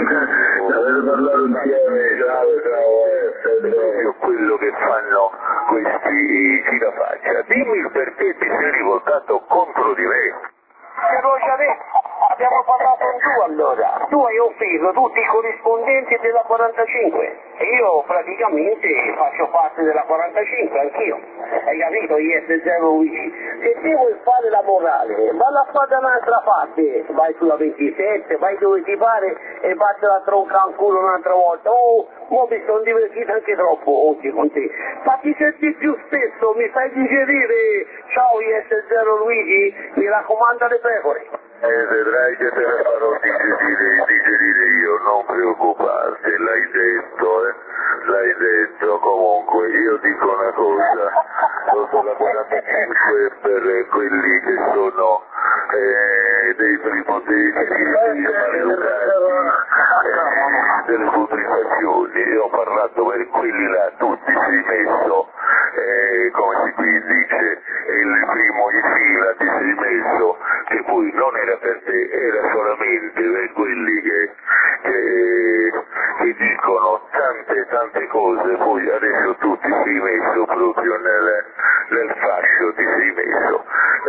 [SPEAKER 1] Dovete parlare insieme, ciao, ciao, è proprio quello che fanno questi girafaccia. Dimmi perché ti sei rivoltato contro di me.
[SPEAKER 3] Te l'ho già detto, abbiamo parlato in tu allora. Tu hai offeso tutti i corrispondenti della quarantacinque e io praticamente faccio parte della quarantacinque anch'io. Hai capito? I S zero U I. Se te vuoi fare la morale, valla a fare da un'altra parte, vai sulla ventisette, vai dove ti pare e batti la tronca in culo un'altra volta. Oh, mo mi sono divertito anche troppo oggi con te. Ma ti senti più spesso, mi fai digerire. Ciao I S zero Luigi, mi raccomando le pecore.
[SPEAKER 1] Eh, vedrai che te ne farò digerire, digerire io, non preoccuparti, l'hai detto, eh, l'hai detto. Comunque io dico una cosa, sotto la quarantacinque per quelli che sono eh, dei prepotenti, dei maleducati, eh, delle putrefazioni, io ho parlato per quelli là, tutti sei messo, eh, come si qui dice, il primo in fila ti sei messo, che poi non era per te, era solamente per quelli che, che, che dicono tante tante cose, poi adesso tu ti sei messo proprio nel, nel fascio, ti sei messo,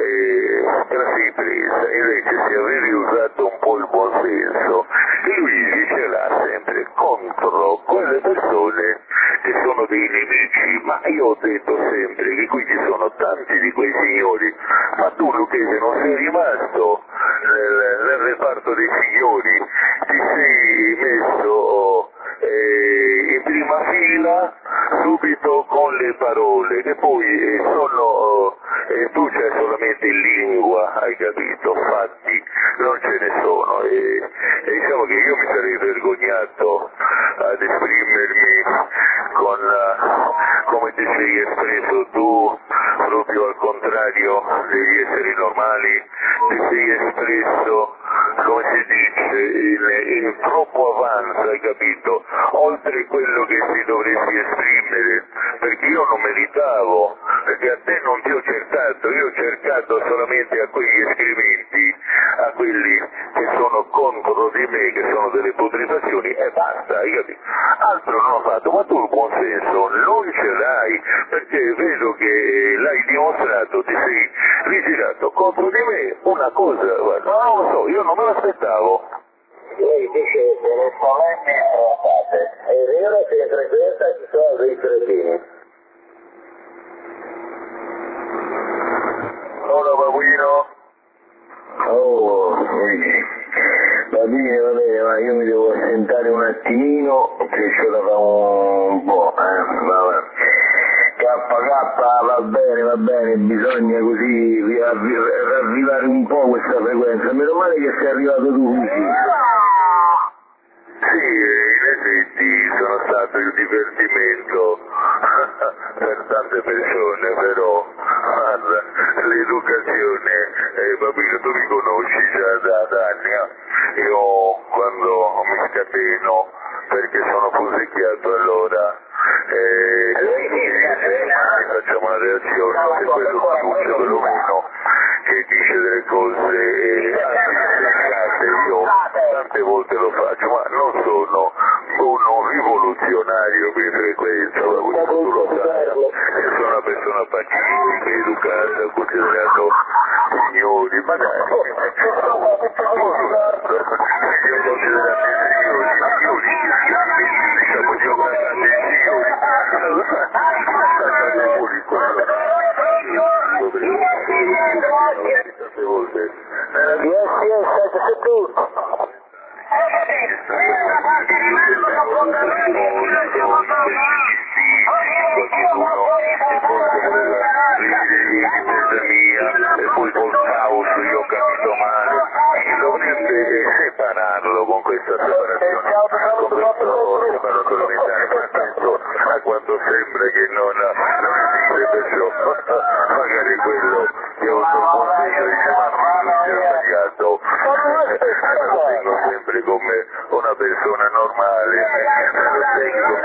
[SPEAKER 1] e te la sei presa, invece se avevi usato un po' il buon senso, Luigi ce l'ha sempre contro quelle persone che sono dei nemici, ma io ho detto sempre che qui ci sono tanti di quei signori, ma tu Lucchese non sei rimasto nel, nel reparto dei signori, ti sei messo eh, in prima fila subito con le parole, che poi eh, sono, eh, tu c'hai solamente lingua, hai capito, fatti non ce ne sono, e, e diciamo che io mi sarei vergognato ad esprimermi con uh, come ti sei espresso tu, proprio al contrario degli esseri normali, ti sei espresso, come si dice, in, in troppo avanzo, hai capito, oltre quello che si dovrebbe esprimere, perché io non meritavo, perché a te non ti ho cercato, io ho cercato solamente a quegli escrementi, a quegli quelli che sono contro di me, che sono delle putrefazioni, e basta, hai capito? Altro non ho fatto, ma tu il buon senso non ce l'hai, perché vedo che l'hai dimostrato, ti sei rigirato contro di me, una cosa, guarda, non lo so, io non me l'aspettavo.
[SPEAKER 4] Lei dice che le solenni sono state, è vero che entre queste ci sono dei cretini.
[SPEAKER 1] Allora, Papuino?
[SPEAKER 2] Oh, sì. Va bene, va bene, ma io mi devo assentare un attimino, che c'ho da fare un po', eh, vabbè. K K va bene, va bene, bisogna così ravvivare un po' questa frequenza, meno male che sei arrivato tu così.
[SPEAKER 1] Sì, in effetti sono stato il divertimento per tante persone, però guarda, l'educazione, eh, bambino, tu mi conosci già da, da anni, eh? Io quando mi scateno perché sono fusicchiato allora eh, facciamo una reazione, se quello fiducia perlomeno che dice delle cose eh, anche io tante volte lo faccio, ma non sono uno rivoluzionario per frequenza, ma questo tu lo sai, io sono una persona pacifica, educata, considerato signori, magari io considerato signori, signori, diciamo di obbligati signori, lasciate fuori quello tante volte.
[SPEAKER 2] Yes, yes, that's the
[SPEAKER 1] e poi col caos io ho capito male, dovrebbe separarlo con questa separazione, con questo separatore mentale, ma tanto a quanto sembra che non, non esiste, perciò magari quello che ho sul consiglio dice ma non si è sbagliato, lo tengo sempre come una persona normale, lo tengo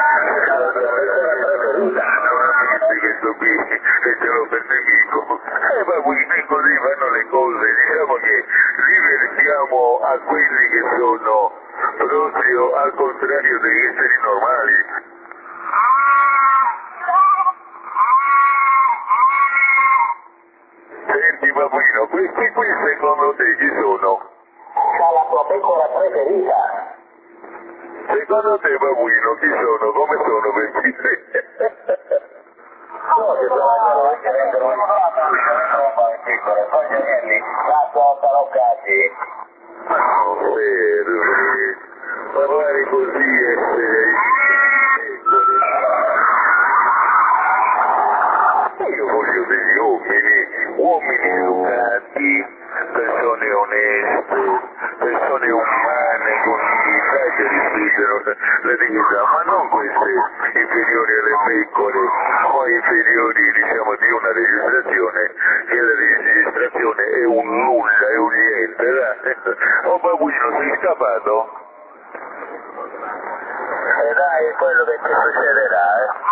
[SPEAKER 1] che sto qui e ce l'ho per nemico, e ma quindi così vanno le cose, diciamo che riversiamo a quelli che sono proprio al contrario degli esseri normali. Senti Papuino, questi qui secondo te chi sono?
[SPEAKER 4] C'ha la tua pecora preferita.
[SPEAKER 1] Secondo te Papuino chi sono? Come sono questi?
[SPEAKER 4] No, che sono che vengono un po' in piccole, poi gli agnelli, la tua paroccati.
[SPEAKER 1] Ma non serve parlare così, essere io voglio degli uomini, uomini educati, persone oneste, persone umane così, sai che rispettano la dignità, ma non queste inferiori alle pecore o inferiori diciamo di una registrazione, che la registrazione è un nulla, è un niente, dai. Oh Papuino, sei scappato?
[SPEAKER 4] E dai, è quello che ti succederà, eh.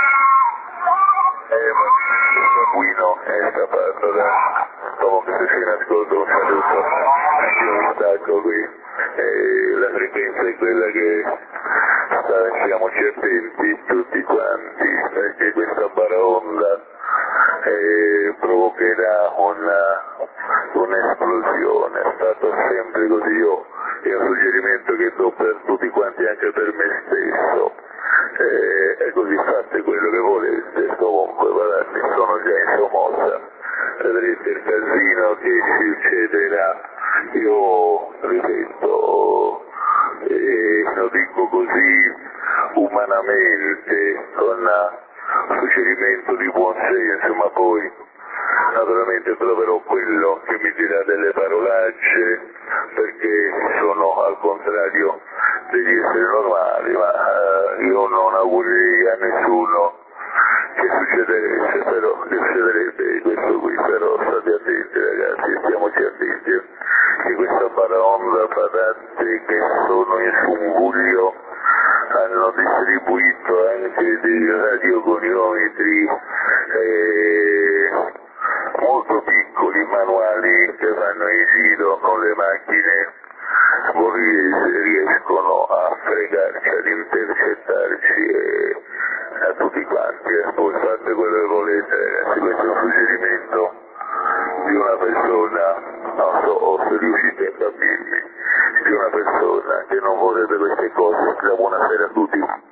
[SPEAKER 1] Eh, ma Papuino è scappato, dai. Comunque se sei in ascolto un saluto, anche un stacco qui. Eh, la frequenza è quella che sta, siamoci attenti tutti quanti, perché questa baraonda eh, provocherà una, un'esplosione, è stato sempre così. Io è un suggerimento che do per tutti quanti, anche per me stesso, eh, e così fate quello che volete, comunque guardate, sono già in sommossa, vedrete il casino che succederà. Io ripeto, e lo dico così umanamente, con un suggerimento di buon senso, ma poi naturalmente troverò quello che mi dirà delle parolacce, perché sono al contrario degli esseri normali, ma eh, io non augurerei a nessuno che succedesse, però che succederebbe questo qui, però state attenti ragazzi, stiamoci attenti, che questa baraonda patate che sono in Sumbuglio hanno distribuito anche dei radiogoniometri eh, molto piccoli. piccoli manuali che fanno in giro con le macchine, voi riescono a fregarci, ad intercettarci e a tutti quanti, e poi fate quello che volete, ragazzi. Questo è un suggerimento di una persona, non so o se riuscite a capirmi, di una persona che non vorrebbe queste cose. Buonasera a tutti.